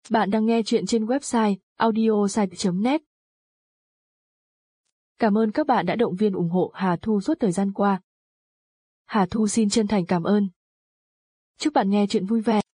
Bạn đang nghe chuyện trên website audiosite.net. Cảm ơn các bạn đã động viên ủng hộ Hà Thu suốt thời gian qua. Hà Thu xin chân thành cảm ơn. Chúc bạn nghe chuyện vui vẻ.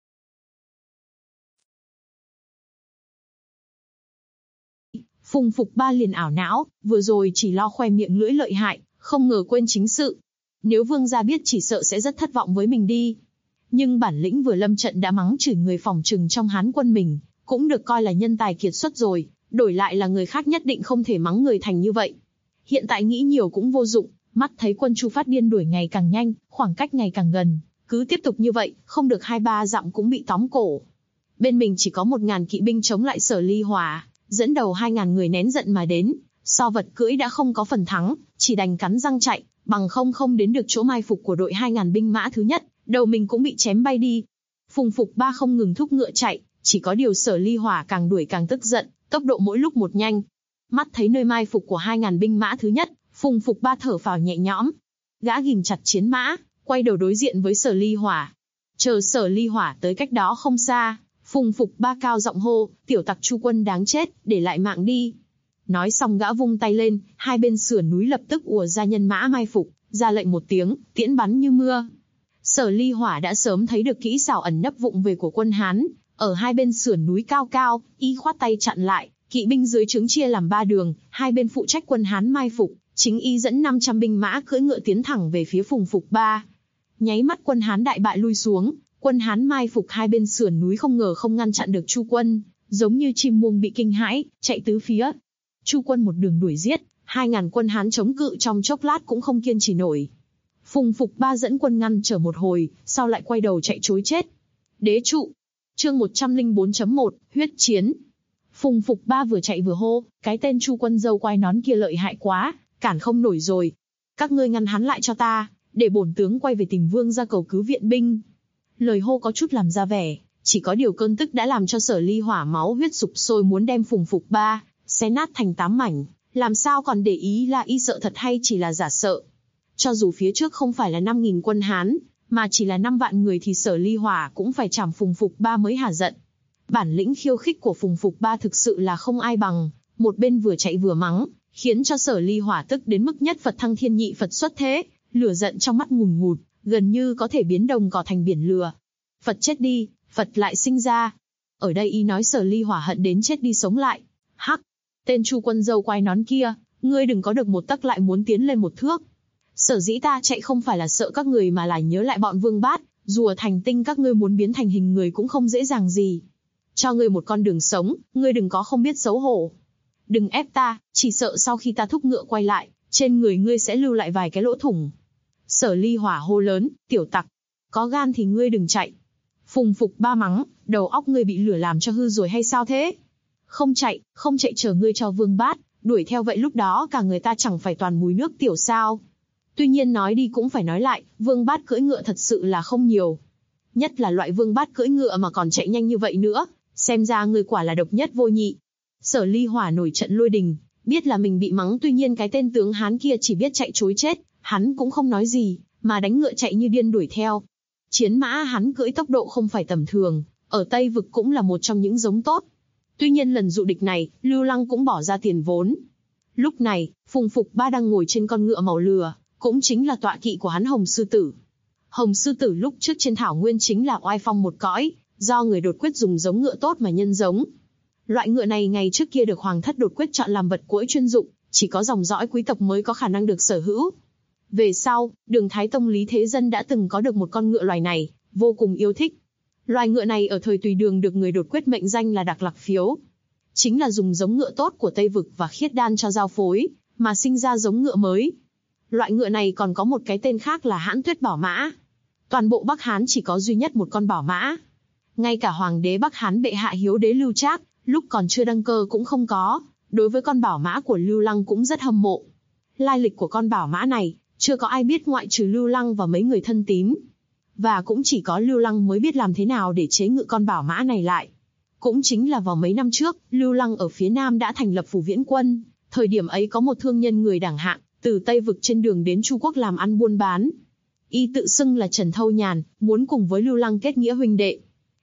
Phùng Phục Ba liền ảo não, vừa rồi chỉ lo khoe miệng lưỡi lợi hại, không ngờ quên chính sự. Nếu vương gia biết chỉ sợ sẽ rất thất vọng với mình đi. Nhưng bản lĩnh vừa lâm trận đã mắng chửi người phòng trừng trong Hán quân mình, cũng được coi là nhân tài kiệt xuất rồi, đổi lại là người khác nhất định không thể mắng người thành như vậy. Hiện tại nghĩ nhiều cũng vô dụng, mắt thấy quân Chu Phát điên đuổi ngày càng nhanh, khoảng cách ngày càng gần, cứ tiếp tục như vậy, không được 2-3 dặm cũng bị tóm cổ. Bên mình chỉ có 1000 kỵ binh chống lại Sở Ly Hỏa, dẫn đầu 2000 người nén giận mà đến, so vật cưỡi đã không có phần thắng, chỉ đành cắn răng chạy, bằng không đến được chỗ mai phục của đội 2000 binh mã thứ nhất, đầu mình cũng bị chém bay đi. Phùng Phục Ba không ngừng thúc ngựa chạy, chỉ có điều Sở Ly Hỏa càng đuổi càng tức giận, tốc độ mỗi lúc một nhanh. Mắt thấy nơi mai phục của 2000 binh mã thứ nhất, Phùng Phục Ba thở phào nhẹ nhõm. Gã ghìm chặt chiến mã, quay đầu đối diện với Sở Ly Hỏa. Chờ Sở Ly Hỏa tới cách đó không xa, Phùng Phục Ba cao giọng hô, tiểu tặc Chu quân đáng chết, để lại mạng đi. Nói xong gã vung tay lên, hai bên sườn núi lập tức ùa ra nhân mã mai phục, ra lệnh một tiếng, tiễn bắn như mưa. Sở Ly Hỏa đã sớm thấy được kỹ xảo ẩn nấp vụng về của quân Hán, ở hai bên sườn núi cao cao, y khoát tay chặn lại, kỵ binh dưới trướng chia làm 3 đường, hai bên phụ trách quân Hán mai phục, chính y dẫn 500 binh mã cưỡi ngựa tiến thẳng về phía Phùng Phục Ba. Nháy mắt quân Hán đại bại lui xuống, quân Hán mai phục hai bên sườn núi không ngờ không ngăn chặn được Chu quân, giống như chim muông bị kinh hãi, chạy tứ phía. Chu quân một đường đuổi giết, 2000 quân Hán chống cự trong chốc lát cũng không kiên trì nổi. Phùng Phục Ba dẫn quân ngăn trở một hồi, sau lại quay đầu chạy trối chết. Đế trụ. Chương 104.1, huyết chiến. Phùng Phục Ba vừa chạy vừa hô, cái tên Chu quân dâu quai nón kia lợi hại quá, cản không nổi rồi. Các ngươi ngăn hắn lại cho ta, để bổn tướng quay về tìm vương ra cầu cứu viện binh. Lời hô có chút làm ra vẻ, chỉ có điều cơn tức đã làm cho Sở Ly Hỏa máu huyết sục sôi muốn đem Phùng Phục Ba xé nát thành 8 mảnh, làm sao còn để ý là y sợ thật hay chỉ là giả sợ. Cho dù phía trước không phải là 5000 quân Hán, mà chỉ là 5 vạn người thì Sở Ly Hỏa cũng phải chảm Phùng Phục Ba mới hả giận. Bản lĩnh khiêu khích của Phùng Phục Ba thực sự là không ai bằng, một bên vừa chạy vừa mắng, khiến cho Sở Ly Hỏa tức đến mức nhất Phật thăng thiên nhị Phật xuất thế, lửa giận trong mắt ngùn ngụt, gần như có thể biến đồng cỏ thành biển lửa. Phật chết đi, Phật lại sinh ra. Ở đây y nói Sở Ly Hỏa hận đến chết đi sống lại. Hắc, tên Chu quân dâu quai nón kia, ngươi đừng có được một tấc lại muốn tiến lên một thước. Sở dĩ ta chạy không phải là sợ các người mà là nhớ lại bọn Vương Bát, rùa thành tinh các ngươi muốn biến thành hình người cũng không dễ dàng gì. Cho ngươi một con đường sống, ngươi đừng có không biết xấu hổ. Đừng ép ta, chỉ sợ sau khi ta thúc ngựa quay lại, trên người ngươi sẽ lưu lại vài cái lỗ thủng. Sở Ly Hỏa hô lớn, tiểu tặc, có gan thì ngươi đừng chạy. Phùng Phục Ba mắng, đầu óc ngươi bị lửa làm cho hư rồi hay sao thế? Không chạy chờ ngươi cho Vương Bát đuổi theo vậy lúc đó cả người ta chẳng phải toàn mùi nước tiểu sao? Tuy nhiên nói đi cũng phải nói lại, Vương Bát cưỡi ngựa thật sự là không nhiều. Nhất là loại Vương Bát cưỡi ngựa mà còn chạy nhanh như vậy nữa, xem ra người quả là độc nhất vô nhị. Sở Ly Hỏa nổi trận lôi đình, biết là mình bị mắng, tuy nhiên cái tên tướng Hán kia chỉ biết chạy trối chết, hắn cũng không nói gì, mà đánh ngựa chạy như điên đuổi theo. Chiến mã hắn cưỡi tốc độ không phải tầm thường, ở Tây Vực cũng là một trong những giống tốt. Tuy nhiên lần dụ địch này, Lưu Lăng cũng bỏ ra tiền vốn. Lúc này, Phùng Phục Ba đang ngồi trên con ngựa màu lửa, cũng chính là tọa kỵ của hắn Hồng Sư Tử. Hồng Sư Tử lúc trước trên thảo nguyên chính là oai phong một cõi, do người đột quyết dùng giống ngựa tốt mà nhân giống. Loại ngựa này ngày trước kia được Hoàng thất đột quyết chọn làm vật cưỡi chuyên dụng, chỉ có dòng dõi quý tộc mới có khả năng được sở hữu. Về sau, Đường Thái Tông Lý Thế Dân đã từng có được một con ngựa loài này, vô cùng yêu thích. Loài ngựa này ở thời Tùy Đường được người đột quyết mệnh danh là Đặc Lạc Phiếu. Chính là dùng giống ngựa tốt của Tây Vực và khiết đan cho giao phối, mà sinh ra giống ngựa mới. Loại ngựa này còn có một cái tên khác là Hãn Tuyết Bảo Mã. Toàn bộ Bắc Hán chỉ có duy nhất một con bảo mã. Ngay cả Hoàng đế Bắc Hán bệ hạ Hiếu đế Lưu Trác, lúc còn chưa đăng cơ cũng không có, đối với con bảo mã của Lưu Lăng cũng rất hâm mộ. Lai lịch của con bảo mã này, chưa có ai biết ngoại trừ Lưu Lăng và mấy người thân tín. Và cũng chỉ có Lưu Lăng mới biết làm thế nào để chế ngự con bảo mã này lại. Cũng chính là vào mấy năm trước, Lưu Lăng ở phía Nam đã thành lập Phủ Viễn Quân, thời điểm ấy có một thương nhân người đẳng hạng, từ Tây Vực trên đường đến Chu Quốc làm ăn buôn bán. Y tự xưng là Trần Thâu Nhàn, muốn cùng với Lưu Lăng kết nghĩa huynh đệ.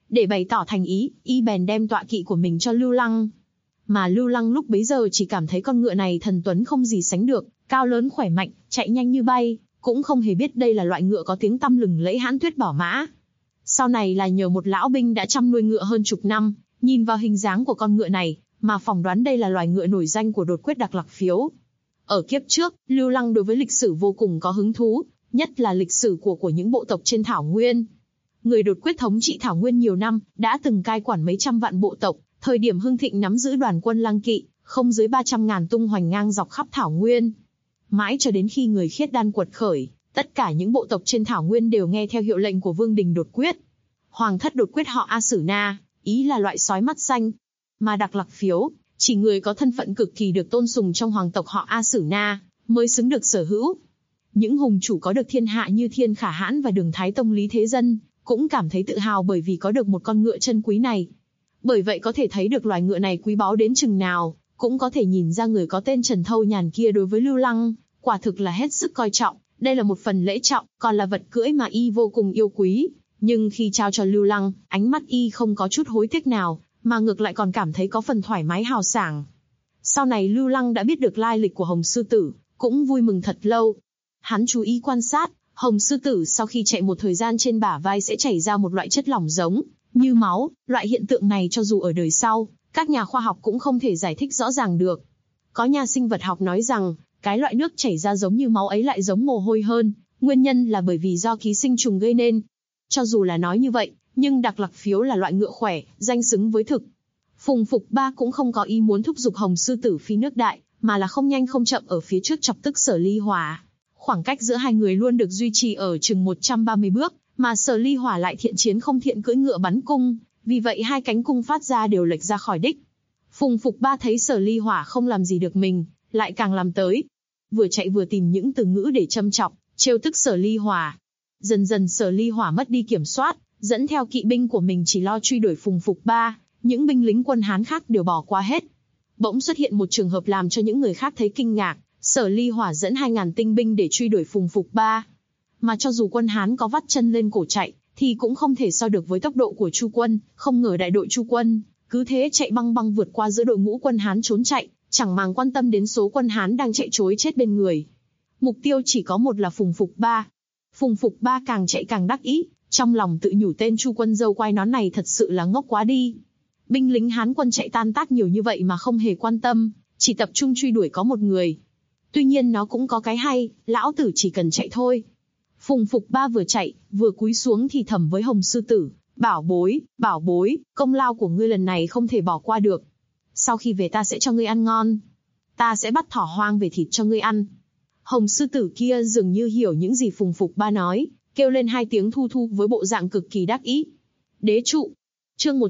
Để bày tỏ thành ý, y bèn đem tọa kỵ của mình cho Lưu Lăng. Mà Lưu Lăng lúc bấy giờ chỉ cảm thấy con ngựa này thần tuấn không gì sánh được, cao lớn khỏe mạnh, chạy nhanh như bay, cũng không hề biết đây là loại ngựa có tiếng tăm lừng lẫy Hãn Tuyết Bảo Mã. Sau này là nhờ một lão binh đã chăm nuôi ngựa hơn chục năm, nhìn vào hình dáng của con ngựa này, mà phỏng đoán đây là loài ngựa nổi danh của đột quyết Đặc Lạc Phiếu. Ở kiếp trước, Lưu Lăng đối với lịch sử vô cùng có hứng thú, nhất là lịch sử của những bộ tộc trên Thảo Nguyên. Người đột quyết thống trị Thảo Nguyên nhiều năm, đã từng cai quản mấy trăm vạn bộ tộc, thời điểm hưng thịnh nắm giữ đoàn quân lang kỵ, không dưới 300.000 tung hoành ngang dọc khắp Thảo Nguyên. Mãi cho đến khi người Khiết Đan quật khởi, tất cả những bộ tộc trên Thảo Nguyên đều nghe theo hiệu lệnh của Vương đình đột quyết. Hoàng thất đột quyết họ A Sử Na, ý là loại sói mắt xanh. Mà Đặc Lạc Phiếu, chỉ người có thân phận cực kỳ được tôn sùng trong hoàng tộc họ A Sử Na, mới xứng được sở hữu. Những hùng chủ có được thiên hạ như Thiên Khả Hãn và Đường Thái Tông Lý Thế Dân, cũng cảm thấy tự hào bởi vì có được một con ngựa chân quý này. Bởi vậy có thể thấy được loài ngựa này quý báu đến chừng nào, cũng có thể nhìn ra người có tên Trần Thâu Nhàn kia đối với Lưu Lăng, quả thực là hết sức coi trọng, đây là một phần lễ trọng, còn là vật cưỡi mà y vô cùng yêu quý. Nhưng khi trao cho Lưu Lăng, ánh mắt y không có chút hối tiếc nào, mà ngược lại còn cảm thấy có phần thoải mái hào sảng. Sau này Lưu Lăng đã biết được lai lịch của Hồng Sư Tử, cũng vui mừng thật lâu. Hắn chú ý quan sát, Hồng Sư Tử sau khi chạy một thời gian trên bả vai sẽ chảy ra một loại chất lỏng giống như máu, loại hiện tượng này cho dù ở đời sau, các nhà khoa học cũng không thể giải thích rõ ràng được. Có nhà sinh vật học nói rằng, cái loại nước chảy ra giống như máu ấy lại giống mồ hôi hơn, nguyên nhân là bởi vì do ký sinh trùng gây nên. Cho dù là nói như vậy, nhưng Đặc Lạc Phiếu là loại ngựa khỏe, danh xứng với thực. Phùng Phục Ba cũng không có ý muốn thúc giục Hồng Sư Tử phi nước đại, mà là không nhanh không chậm ở phía trước chọc tức Sở Ly Hỏa. Khoảng cách giữa hai người luôn được duy trì ở chừng 130 bước, mà Sở Ly Hỏa lại thiện chiến không thiện cưỡi ngựa bắn cung, vì vậy hai cánh cung phát ra đều lệch ra khỏi đích. Phùng Phục Ba thấy Sở Ly Hỏa không làm gì được mình, lại càng làm tới. Vừa chạy vừa tìm những từ ngữ để châm chọc, trêu tức Sở Ly Hỏa. Dần dần Sở Ly Hỏa mất đi kiểm soát, dẫn theo kỵ binh của mình chỉ lo truy đuổi Phùng Phục Ba, những binh lính quân Hán khác đều bỏ qua hết. Bỗng xuất hiện một trường hợp làm cho những người khác thấy kinh ngạc, Sở Ly Hỏa dẫn 2.000 tinh binh để truy đuổi Phùng Phục Ba. Mà cho dù quân Hán có vắt chân lên cổ chạy, thì cũng không thể so được với tốc độ của Chu quân, không ngờ đại đội Chu quân, cứ thế chạy băng băng vượt qua giữa đội ngũ quân Hán trốn chạy, chẳng màng quan tâm đến số quân Hán đang chạy trối chết bên người. Mục tiêu chỉ có một là Phùng Phục Ba. Phùng Phục Ba càng chạy càng đắc ý, trong lòng tự nhủ tên Chu quân dâu quai nón này thật sự là ngốc quá đi. Binh lính Hán quân chạy tan tác nhiều như vậy mà không hề quan tâm, chỉ tập trung truy đuổi có một người. Tuy nhiên nó cũng có cái hay, lão tử chỉ cần chạy thôi. Phùng Phục Ba vừa chạy, vừa cúi xuống thì thầm với Hồng Sư Tử, bảo bối, công lao của ngươi lần này không thể bỏ qua được. Sau khi về ta sẽ cho ngươi ăn ngon. Ta sẽ bắt thỏ hoang về thịt cho ngươi ăn. Hồng Sư Tử kia dường như hiểu những gì Phùng Phục Ba nói, kêu lên hai tiếng thu thu với bộ dạng cực kỳ đắc ý. Đế trụ. Chương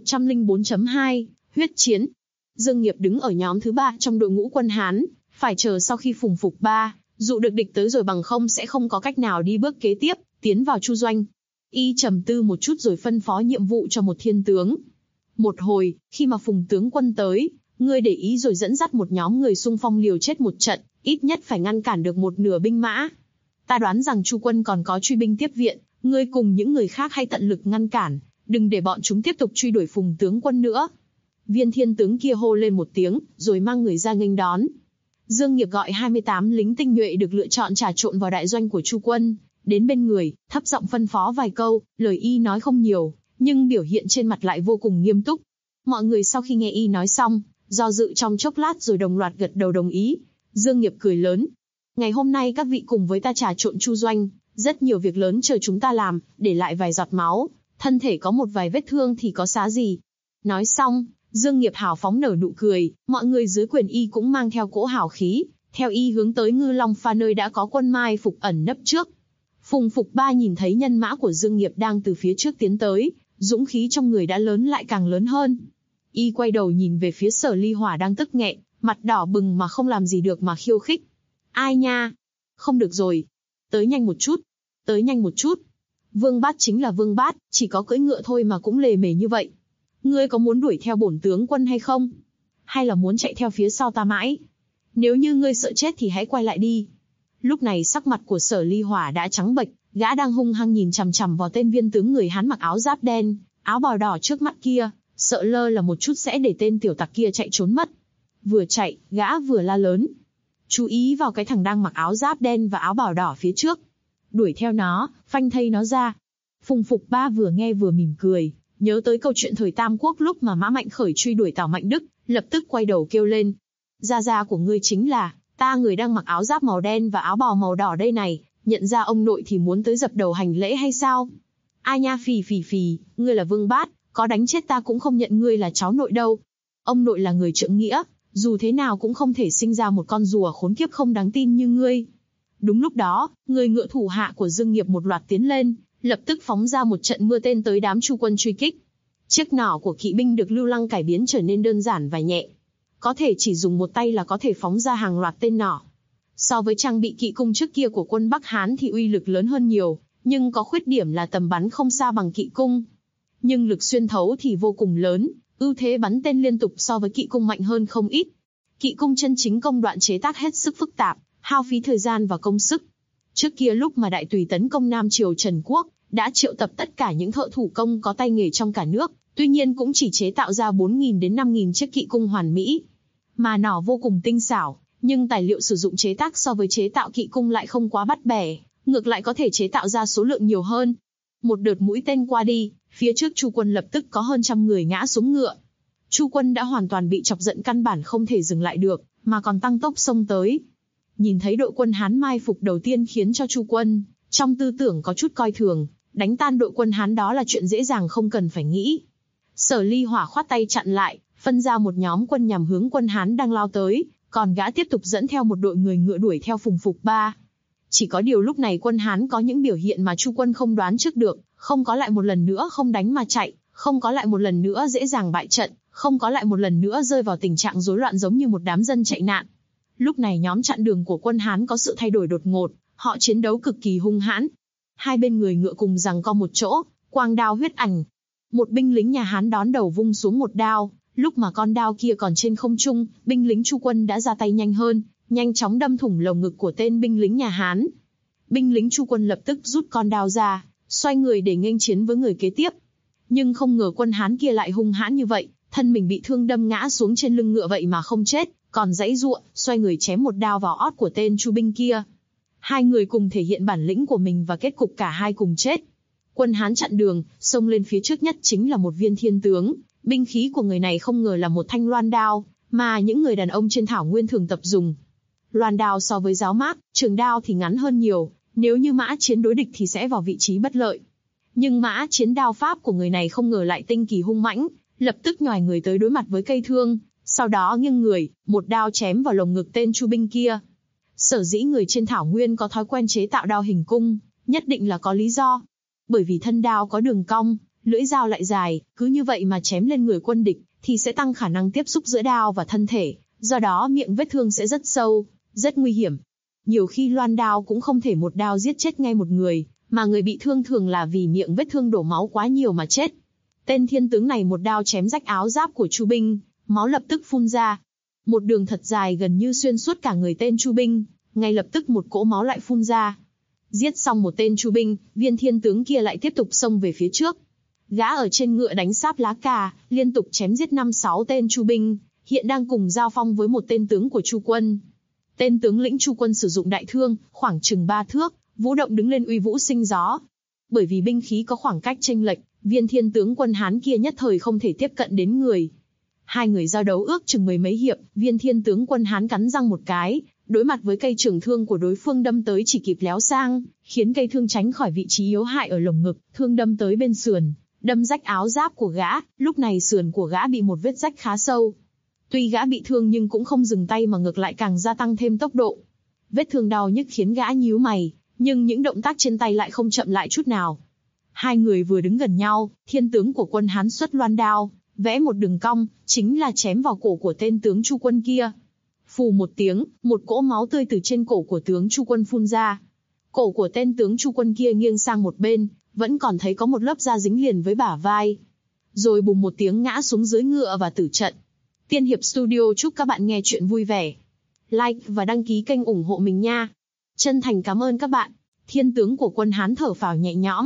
104.2, huyết chiến. Dương Nghiệp đứng ở nhóm thứ 3 trong đội ngũ quân Hán, phải chờ sau khi Phùng Phục Ba dụ được địch tới rồi, bằng không sẽ không có cách nào đi bước kế tiếp, tiến vào Chu doanh. Y trầm tư một chút rồi phân phó nhiệm vụ cho một thiên tướng. Một hồi, khi mà Phùng tướng quân tới, ngươi để ý rồi dẫn dắt một nhóm người xung phong liều chết một trận, ít nhất phải ngăn cản được một nửa binh mã. Ta đoán rằng Chu quân còn có truy binh tiếp viện, ngươi cùng những người khác hãy tận lực ngăn cản, đừng để bọn chúng tiếp tục truy đuổi Phùng tướng quân nữa. Viên thiên tướng kia hô lên một tiếng, rồi mang người ra nghênh đón. Dương Nghiệp gọi 28 lính tinh nhuệ được lựa chọn trà trộn vào đại doanh của Chu quân, đến bên người, thấp giọng phân phó vài câu, lời y nói không nhiều, nhưng biểu hiện trên mặt lại vô cùng nghiêm túc. Mọi người sau khi nghe y nói xong, do dự trong chốc lát rồi đồng loạt gật đầu đồng ý. Dương Nghiệp cười lớn. Ngày hôm nay các vị cùng với ta trà trộn Chu doanh, rất nhiều việc lớn chờ chúng ta làm, để lại vài giọt máu, thân thể có một vài vết thương thì có xá gì. Nói xong, Dương Nghiệp hào phóng nở nụ cười, mọi người dưới quyền y cũng mang theo cỗ hào khí, theo y hướng tới Ngư Long Pha nơi đã có quân mai phục ẩn nấp trước. Phùng Phục Ba nhìn thấy nhân mã của Dương Nghiệp đang từ phía trước tiến tới, dũng khí trong người đã lớn lại càng lớn hơn. Y quay đầu nhìn về phía Sở Ly Hỏa đang tức nghẹn, mặt đỏ bừng mà không làm gì được mà khiêu khích. Ai nha? Không được rồi. Tới nhanh một chút. Tới nhanh một chút. Vương Bát chính là Vương Bát, chỉ có cưỡi ngựa thôi mà cũng lề mề như vậy. Ngươi có muốn đuổi theo bổn tướng quân hay không? Hay là muốn chạy theo phía sau ta mãi? Nếu như ngươi sợ chết thì hãy quay lại đi. Lúc này sắc mặt của Sở Ly Hỏa đã trắng bệch, gã đang hung hăng nhìn chằm chằm vào tên viên tướng người Hán mặc áo giáp đen, Áo bào đỏ trước mắt kia, sợ lơ là một chút sẽ để tên tiểu tặc kia chạy trốn mất. Vừa chạy, gã vừa la lớn. Chú ý vào cái thằng đang mặc áo giáp đen và áo bào đỏ phía trước. Đuổi theo nó, phanh thây nó ra. Phùng Phục Ba vừa nghe vừa mỉm cười, nhớ tới câu chuyện thời Tam Quốc lúc mà Mã Mạnh Khởi truy đuổi Tào Mạnh Đức, lập tức quay đầu kêu lên. Gia gia của ngươi chính là, ta người đang mặc áo giáp màu đen và áo bào màu đỏ đây này, nhận ra ông nội thì muốn tới dập đầu hành lễ hay sao? Ai nha phì, ngươi là Vương Bát, có đánh chết ta cũng không nhận ngươi là cháu nội đâu. Ông nội là người trượng nghĩa, dù thế nào cũng không thể sinh ra một con rùa khốn kiếp không đáng tin như ngươi. Đúng lúc đó, người ngựa thủ hạ của Dương Nghiệp một loạt tiến lên, lập tức phóng ra một trận mưa tên tới đám Chu quân truy kích. Chiếc nỏ của kỵ binh được Lưu Lăng cải biến trở nên đơn giản và nhẹ. Có thể chỉ dùng một tay là có thể phóng ra hàng loạt tên nỏ. So với trang bị kỵ cung trước kia của quân Bắc Hán thì uy lực lớn hơn nhiều, nhưng có khuyết điểm là tầm bắn không xa bằng kỵ cung. Nhưng lực xuyên thấu thì vô cùng lớn, ưu thế bắn tên liên tục so với kỵ cung mạnh hơn không ít. Kỵ cung chân chính công đoạn chế tác hết sức phức tạp, hao phí thời gian và công sức. Trước kia lúc mà Đại Tùy tấn công Nam Triều Trần Quốc, đã triệu tập tất cả những thợ thủ công có tay nghề trong cả nước, tuy nhiên cũng chỉ chế tạo ra 4.000 đến 5.000 chiếc kỵ cung hoàn mỹ. Mà nỏ vô cùng tinh xảo, nhưng tài liệu sử dụng chế tác so với chế tạo kỵ cung lại không quá bắt bẻ, ngược lại có thể chế tạo ra số lượng nhiều hơn. Một đợt mũi tên qua đi, phía trước Chu quân lập tức có hơn trăm người ngã xuống ngựa. Chu quân đã hoàn toàn bị chọc giận căn bản không thể dừng lại được, mà còn tăng tốc xông tới. Nhìn thấy đội quân Hán mai phục đầu tiên khiến cho Chu quân, trong tư tưởng có chút coi thường, đánh tan đội quân Hán đó là chuyện dễ dàng không cần phải nghĩ. Sở Ly Hỏa khoát tay chặn lại, phân ra một nhóm quân nhằm hướng quân Hán đang lao tới, còn gã tiếp tục dẫn theo một đội người ngựa đuổi theo Phùng Phục Ba. Chỉ có điều lúc này quân Hán có những biểu hiện mà Chu quân không đoán trước được, không có lại một lần nữa không đánh mà chạy, không có lại một lần nữa dễ dàng bại trận, không có lại một lần nữa rơi vào tình trạng rối loạn giống như một đám dân chạy nạn. Lúc này nhóm chặn đường của quân Hán có sự thay đổi đột ngột, họ chiến đấu cực kỳ hung hãn. Hai bên người ngựa cùng giằng co một chỗ, quang đao huyết ảnh. Một binh lính nhà Hán đón đầu vung xuống một đao, lúc mà con đao kia còn trên không trung, binh lính Chu quân đã ra tay nhanh hơn, nhanh chóng đâm thủng lồng ngực của tên binh lính nhà Hán. Binh lính Chu quân lập tức rút con đao ra, xoay người để nghênh chiến với người kế tiếp. Nhưng không ngờ quân Hán kia lại hung hãn như vậy, thân mình bị thương đâm ngã xuống trên lưng ngựa vậy mà không chết, còn giãy giụa, xoay người chém một đao vào ót của tên Chu binh kia. Hai người cùng thể hiện bản lĩnh của mình và kết cục cả hai cùng chết. Quân Hán chặn đường, xông lên phía trước nhất chính là một viên thiên tướng, binh khí của người này không ngờ là một thanh loan đao, mà những người đàn ông trên thảo nguyên thường tập dùng. Loan đao so với giáo mác, trường đao thì ngắn hơn nhiều, nếu như mã chiến đối địch thì sẽ vào vị trí bất lợi. Nhưng mã chiến đao pháp của người này không ngờ lại tinh kỳ hung mãnh, lập tức nhòi người tới đối mặt với cây thương, sau đó nghiêng người, một đao chém vào lồng ngực tên Chu binh kia. Sở dĩ người trên thảo nguyên có thói quen chế tạo đao hình cung, nhất định là có lý do. Bởi vì thân đao có đường cong, lưỡi dao lại dài, cứ như vậy mà chém lên người quân địch, thì sẽ tăng khả năng tiếp xúc giữa đao và thân thể, do đó miệng vết thương sẽ rất sâu, rất nguy hiểm. Nhiều khi loan đao cũng không thể một đao giết chết ngay một người, mà người bị thương thường là vì miệng vết thương đổ máu quá nhiều mà chết. Tên thiên tướng này một đao chém rách áo giáp của Chu binh, máu lập tức phun ra. Một đường thật dài gần như xuyên suốt cả người tên Chu binh, ngay lập tức một cỗ máu lại phun ra. Giết xong một tên Chu binh, viên thiên tướng kia lại tiếp tục xông về phía trước. Gã ở trên ngựa đánh sáp lá cà, liên tục chém giết 5-6 tên Chu binh, hiện đang cùng giao phong với một tên tướng của Chu quân. Tên tướng lĩnh Chu quân sử dụng đại thương, khoảng chừng 3 thước, vũ động đứng lên uy vũ sinh gió. Bởi vì binh khí có khoảng cách chênh lệch, viên thiên tướng quân Hán kia nhất thời không thể tiếp cận đến người. Hai người giao đấu ước chừng mười mấy hiệp, viên thiên tướng quân Hán cắn răng một cái, đối mặt với cây trường thương của đối phương đâm tới chỉ kịp léo sang, khiến cây thương tránh khỏi vị trí yếu hại ở lồng ngực, thương đâm tới bên sườn, đâm rách áo giáp của gã, lúc này sườn của gã bị một vết rách khá sâu. Tuy gã bị thương nhưng cũng không dừng tay mà ngược lại càng gia tăng thêm tốc độ. Vết thương đau nhức khiến gã nhíu mày, nhưng những động tác trên tay lại không chậm lại chút nào. Hai người vừa đứng gần nhau, thiên tướng của quân Hán xuất loan đao, vẽ một đường cong, chính là chém vào cổ của tên tướng Chu quân kia. Phù một tiếng, một cỗ máu tươi từ trên cổ của tướng Chu quân phun ra. Cổ của tên tướng Chu quân kia nghiêng sang một bên, vẫn còn thấy có một lớp da dính liền với bả vai. Rồi bùm một tiếng ngã xuống dưới ngựa và tử trận. Tiên Hiệp Studio chúc các bạn nghe chuyện vui vẻ. Like và đăng ký kênh ủng hộ mình nha. Chân thành cảm ơn các bạn. Thiên tướng của quân Hán thở phào nhẹ nhõm,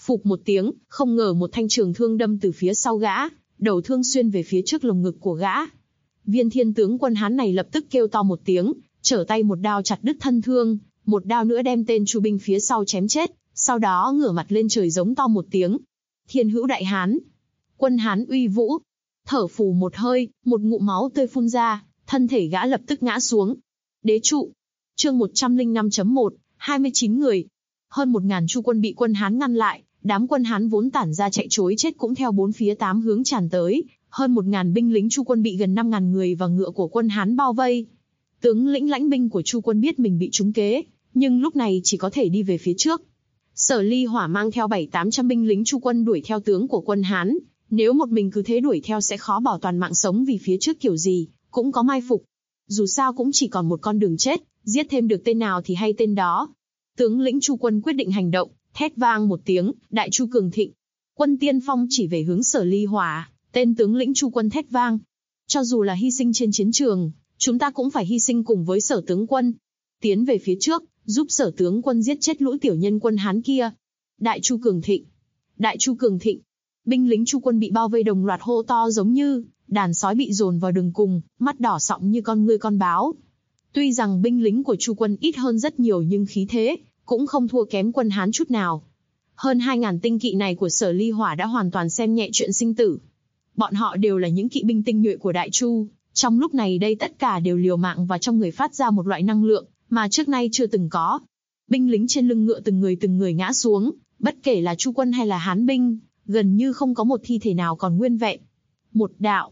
Phụp một tiếng, không ngờ một thanh trường thương đâm từ phía sau gã, đầu thương xuyên về phía trước lồng ngực của gã. Viên thiên tướng quân Hán này lập tức kêu to một tiếng, trở tay một đao chặt đứt thân thương, một đao nữa đem tên Chu binh phía sau chém chết, sau đó ngửa mặt lên trời giống to một tiếng. Thiên hữu đại Hán! Quân Hán uy vũ! Thở phù một hơi, một ngụm máu tươi phun ra, thân thể gã lập tức ngã xuống. Đế trụ! Chương 105.1, 29 người. Hơn 1000 Chu quân bị quân Hán ngăn lại, đám quân Hán vốn tản ra chạy trối chết cũng theo bốn phía tám hướng tràn tới, hơn 1000 binh lính Chu quân bị gần 5000 người và ngựa của quân Hán bao vây. Tướng lĩnh lãnh binh của Chu quân biết mình bị trúng kế, nhưng lúc này chỉ có thể đi về phía trước. Sở Ly Hỏa mang theo 700-800 binh lính Chu quân đuổi theo tướng của quân Hán, nếu một mình cứ thế đuổi theo sẽ khó bảo toàn mạng sống vì phía trước kiểu gì cũng có mai phục. Dù sao cũng chỉ còn một con đường chết, giết thêm được tên nào thì hay tên đó. Tướng lĩnh Chu quân quyết định hành động, thét vang một tiếng, Đại Chu cường thịnh. Quân tiên phong chỉ về hướng Sở Ly Hỏa, tên tướng lĩnh Chu quân thét vang. Cho dù là hy sinh trên chiến trường, chúng ta cũng phải hy sinh cùng với Sở tướng quân. Tiến về phía trước, giúp Sở tướng quân giết chết lũ tiểu nhân quân Hán kia. Đại Chu cường thịnh! Đại Chu cường thịnh! Binh lính Chu quân bị bao vây đồng loạt hô to giống như đàn sói bị dồn vào đường cùng, mắt đỏ sọng như con ngươi con báo. Tuy rằng binh lính của Chu quân ít hơn rất nhiều nhưng khí thế cũng không thua kém quân Hán chút nào. Hơn 2000 tinh kỵ này của Sở Ly Hỏa đã hoàn toàn xem nhẹ chuyện sinh tử. Bọn họ đều là những kỵ binh tinh nhuệ của Đại Chu, trong lúc này đây tất cả đều liều mạng và trong người phát ra một loại năng lượng mà trước nay chưa từng có. Binh lính trên lưng ngựa từng người ngã xuống, bất kể là Chu quân hay là Hán binh, gần như không có một thi thể nào còn nguyên vẹn. Một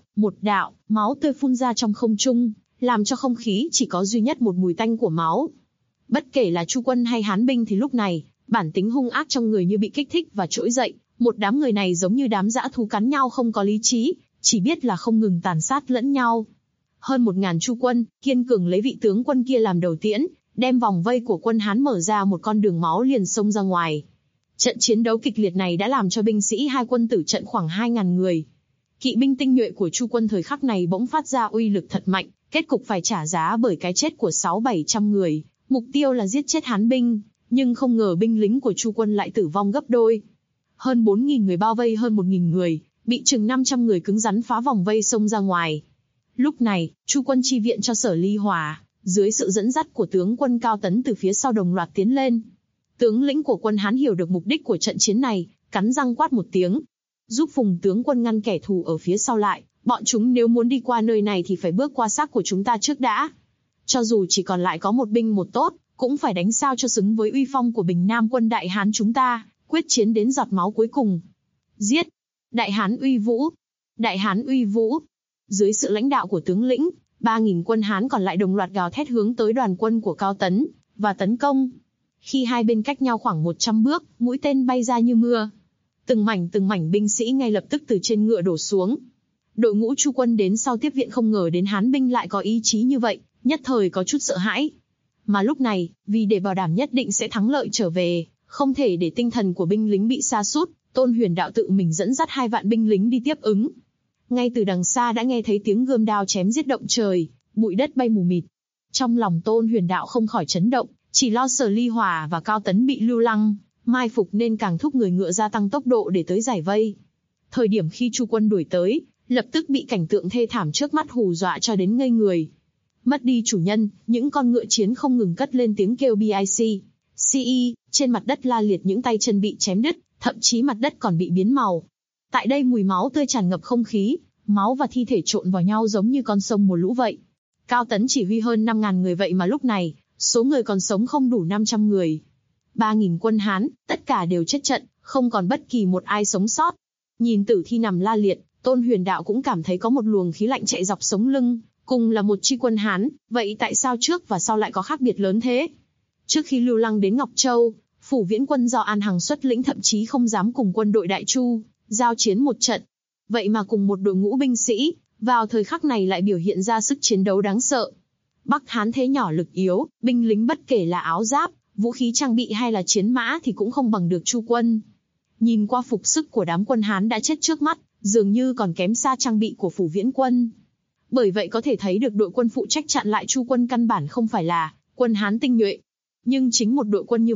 đạo, máu tươi phun ra trong không trung, làm cho không khí chỉ có duy nhất một mùi tanh của máu. Bất kể là Chu quân hay Hán binh thì lúc này, bản tính hung ác trong người như bị kích thích và trỗi dậy, một đám người này giống như đám dã thú cắn nhau không có lý trí, chỉ biết là không ngừng tàn sát lẫn nhau. Hơn 1000 Chu quân, kiên cường lấy vị tướng quân kia làm đầu tiễn, đem vòng vây của quân Hán mở ra một con đường máu liền xông ra ngoài. Trận chiến đấu kịch liệt này đã làm cho binh sĩ hai quân tử trận khoảng 2000 người. Kỵ binh tinh nhuệ của Chu quân thời khắc này bỗng phát ra uy lực thật mạnh, kết cục phải trả giá bởi cái chết của 600-700 người, mục tiêu là giết chết Hán binh, nhưng không ngờ binh lính của Chu quân lại tử vong gấp đôi. Hơn 4000 người bao vây hơn 1000 người, bị chừng 500 người cứng rắn phá vòng vây xông ra ngoài. Lúc này, Chu quân chi viện cho Sở Ly Hỏa, dưới sự dẫn dắt của tướng quân Cao Tấn từ phía sau đồng loạt tiến lên. Tướng lĩnh của quân Hán hiểu được mục đích của trận chiến này, cắn răng quát một tiếng, giúp Phùng tướng quân ngăn kẻ thù ở phía sau lại, bọn chúng nếu muốn đi qua nơi này thì phải bước qua xác của chúng ta trước đã. Cho dù chỉ còn lại có một binh một tốt, cũng phải đánh sao cho xứng với uy phong của Bình Nam quân Đại Hán chúng ta, quyết chiến đến giọt máu cuối cùng. Giết! Đại Hán uy vũ! Đại Hán uy vũ! Dưới sự lãnh đạo của tướng lĩnh, 3000 quân Hán còn lại đồng loạt gào thét hướng tới đoàn quân của Cao Tấn, và tấn công. Khi hai bên cách nhau khoảng 100 bước, mũi tên bay ra như mưa. Từng mảnh binh sĩ ngay lập tức từ trên ngựa đổ xuống. Đội ngũ Chu quân đến sau tiếp viện không ngờ đến Hán binh lại có ý chí như vậy, nhất thời có chút sợ hãi. Mà lúc này, vì để bảo đảm nhất định sẽ thắng lợi trở về, không thể để tinh thần của binh lính bị sa sút, Tôn Huyền Đạo tự mình dẫn dắt 2 vạn binh lính đi tiếp ứng. Ngay từ đằng xa đã nghe thấy tiếng gươm đao chém giết động trời, bụi đất bay mù mịt. Trong lòng Tôn Huyền Đạo không khỏi chấn động, chỉ lo Sở Ly Hỏa và Cao Tấn bị lưu lăng, mai phục nên càng thúc người ngựa gia tăng tốc độ để tới giải vây. Thời điểm khi Chu quân đuổi tới, lập tức bị cảnh tượng thê thảm trước mắt hù dọa cho đến ngây người. Mất đi chủ nhân, những con ngựa chiến không ngừng cất lên tiếng kêu BIC, CE, trên mặt đất la liệt những tay chân bị chém đứt, thậm chí mặt đất còn bị biến màu. Tại đây mùi máu tươi tràn ngập không khí, máu và thi thể trộn vào nhau giống như con sông mùa lũ vậy. Cao Tấn chỉ huy hơn 5000 người vậy mà lúc này, số người còn sống không đủ 500 người. 3000 quân Hán, tất cả đều chết trận, không còn bất kỳ một ai sống sót. Nhìn tử thi nằm la liệt, Tôn Huyền Đạo cũng cảm thấy có một luồng khí lạnh chạy dọc sống lưng. Cùng là một chi quân Hán, vậy tại sao trước và sau lại có khác biệt lớn thế? Trước khi lưu lăng đến Ngọc Châu, Phủ Viễn quân do An Hằng xuất lĩnh thậm chí không dám cùng quân đội Đại Chu giao chiến một trận. Vậy mà cùng một đội ngũ binh sĩ, vào thời khắc này lại biểu hiện ra sức chiến đấu đáng sợ. Bắc Hán thế nhỏ lực yếu, binh lính bất kể là áo giáp, vũ khí trang bị hay là chiến mã thì cũng không bằng được Chu quân. Nhìn qua phục sức của đám quân Hán đã chết trước mắt, dường như còn kém xa trang bị của Phủ Viễn quân. Bởi vậy có thể thấy được đội quân phụ trách chặn lại Chu quân căn bản không phải là quân Hán tinh nhuệ. Nhưng chính một đội quân như vậy,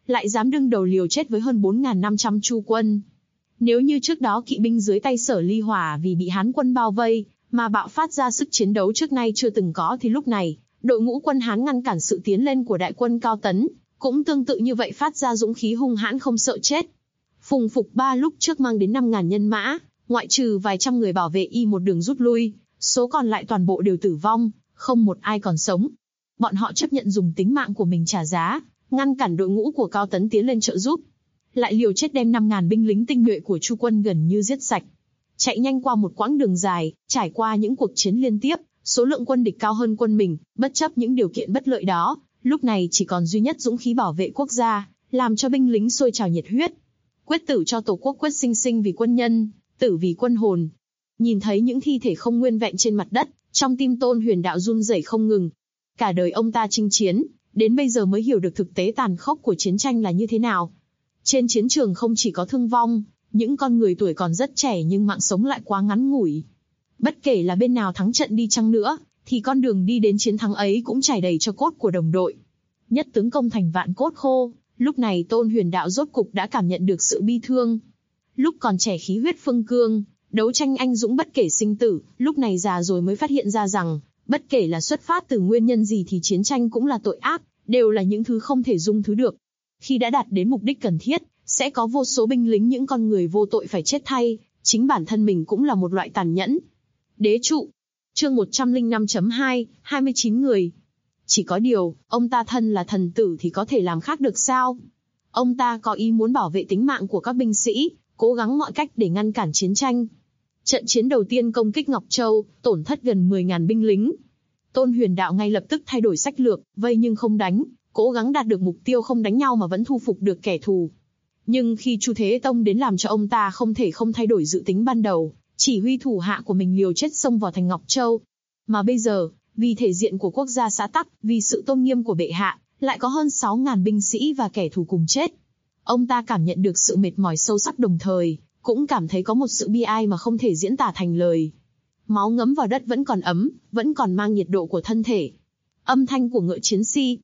lại dám đương đầu liều chết với hơn 4.500 Chu quân. Nếu như trước đó kỵ binh dưới tay Sở Ly Hỏa vì bị Hán quân bao vây, mà bạo phát ra sức chiến đấu trước nay chưa từng có, thì lúc này, đội ngũ quân Hán ngăn cản sự tiến lên của đại quân Cao Tấn, cũng tương tự như vậy, phát ra dũng khí hung hãn không sợ chết. Phùng Phục Ba lúc trước mang đến 5.000 nhân mã, ngoại trừ vài trăm người bảo vệ y một đường rút lui, số còn lại toàn bộ đều tử vong, không một ai còn sống. Bọn họ chấp nhận dùng tính mạng của mình trả giá, ngăn cản đội ngũ của Cao Tấn tiến lên trợ giúp. Lại liều chết đem 5.000 binh lính tinh nhuệ của Chu quân gần như giết sạch. Chạy nhanh qua một quãng đường dài, trải qua những cuộc chiến liên tiếp, số lượng quân địch cao hơn quân mình, bất chấp những điều kiện bất lợi đó, lúc này chỉ còn duy nhất dũng khí bảo vệ quốc gia, làm cho binh lính sôi trào nhiệt huyết. Quyết tử cho Tổ quốc, quyết sinh sinh vì quân nhân, tử vì quân hồn. Nhìn thấy những thi thể không nguyên vẹn trên mặt đất, trong tim Tôn Huyền Đạo run rẩy không ngừng. Cả đời ông ta chinh chiến, đến bây giờ mới hiểu được thực tế tàn khốc của chiến tranh là như thế nào. Trên chiến trường không chỉ có thương vong, những con người tuổi còn rất trẻ nhưng mạng sống lại quá ngắn ngủi. Bất kể là bên nào thắng trận đi chăng nữa, thì con đường đi đến chiến thắng ấy cũng trải đầy cho cốt của đồng đội. Nhất tướng công thành vạn cốt khô, lúc này Tôn Huyền Đạo rốt cục đã cảm nhận được sự bi thương. Lúc còn trẻ khí huyết phương cương, đấu tranh anh dũng bất kể sinh tử, lúc này già rồi mới phát hiện ra rằng, bất kể là xuất phát từ nguyên nhân gì thì chiến tranh cũng là tội ác, đều là những thứ không thể dung thứ được. Khi đã đạt đến mục đích cần thiết, sẽ có vô số binh lính những con người vô tội phải chết thay, chính bản thân mình cũng là một loại tàn nhẫn. Đế trụ. Chương 105.2, 29 người. Chỉ có điều, ông ta thân là thần tử thì có thể làm khác được sao? Ông ta có ý muốn bảo vệ tính mạng của các binh sĩ, cố gắng mọi cách để ngăn cản chiến tranh. Trận chiến đầu tiên công kích Ngọc Châu, tổn thất gần 10.000 binh lính. Tôn Huyền Đạo ngay lập tức thay đổi sách lược, vây nhưng không đánh, cố gắng đạt được mục tiêu không đánh nhau mà vẫn thu phục được kẻ thù. Nhưng khi Chu Thế Tông đến làm cho ông ta không thể không thay đổi dự tính ban đầu, chỉ huy thủ hạ của mình liều chết xông vào thành Ngọc Châu. Mà bây giờ, vì thể diện của quốc gia xã tắc, vì sự tôn nghiêm của bệ hạ, lại có hơn 6.000 binh sĩ và kẻ thù cùng chết. Ông ta cảm nhận được sự mệt mỏi sâu sắc, đồng thời cũng cảm thấy có một sự bi ai mà không thể diễn tả thành lời. Máu ngấm vào đất vẫn còn ấm, vẫn còn mang nhiệt độ của thân thể. Âm thanh của ngựa chiến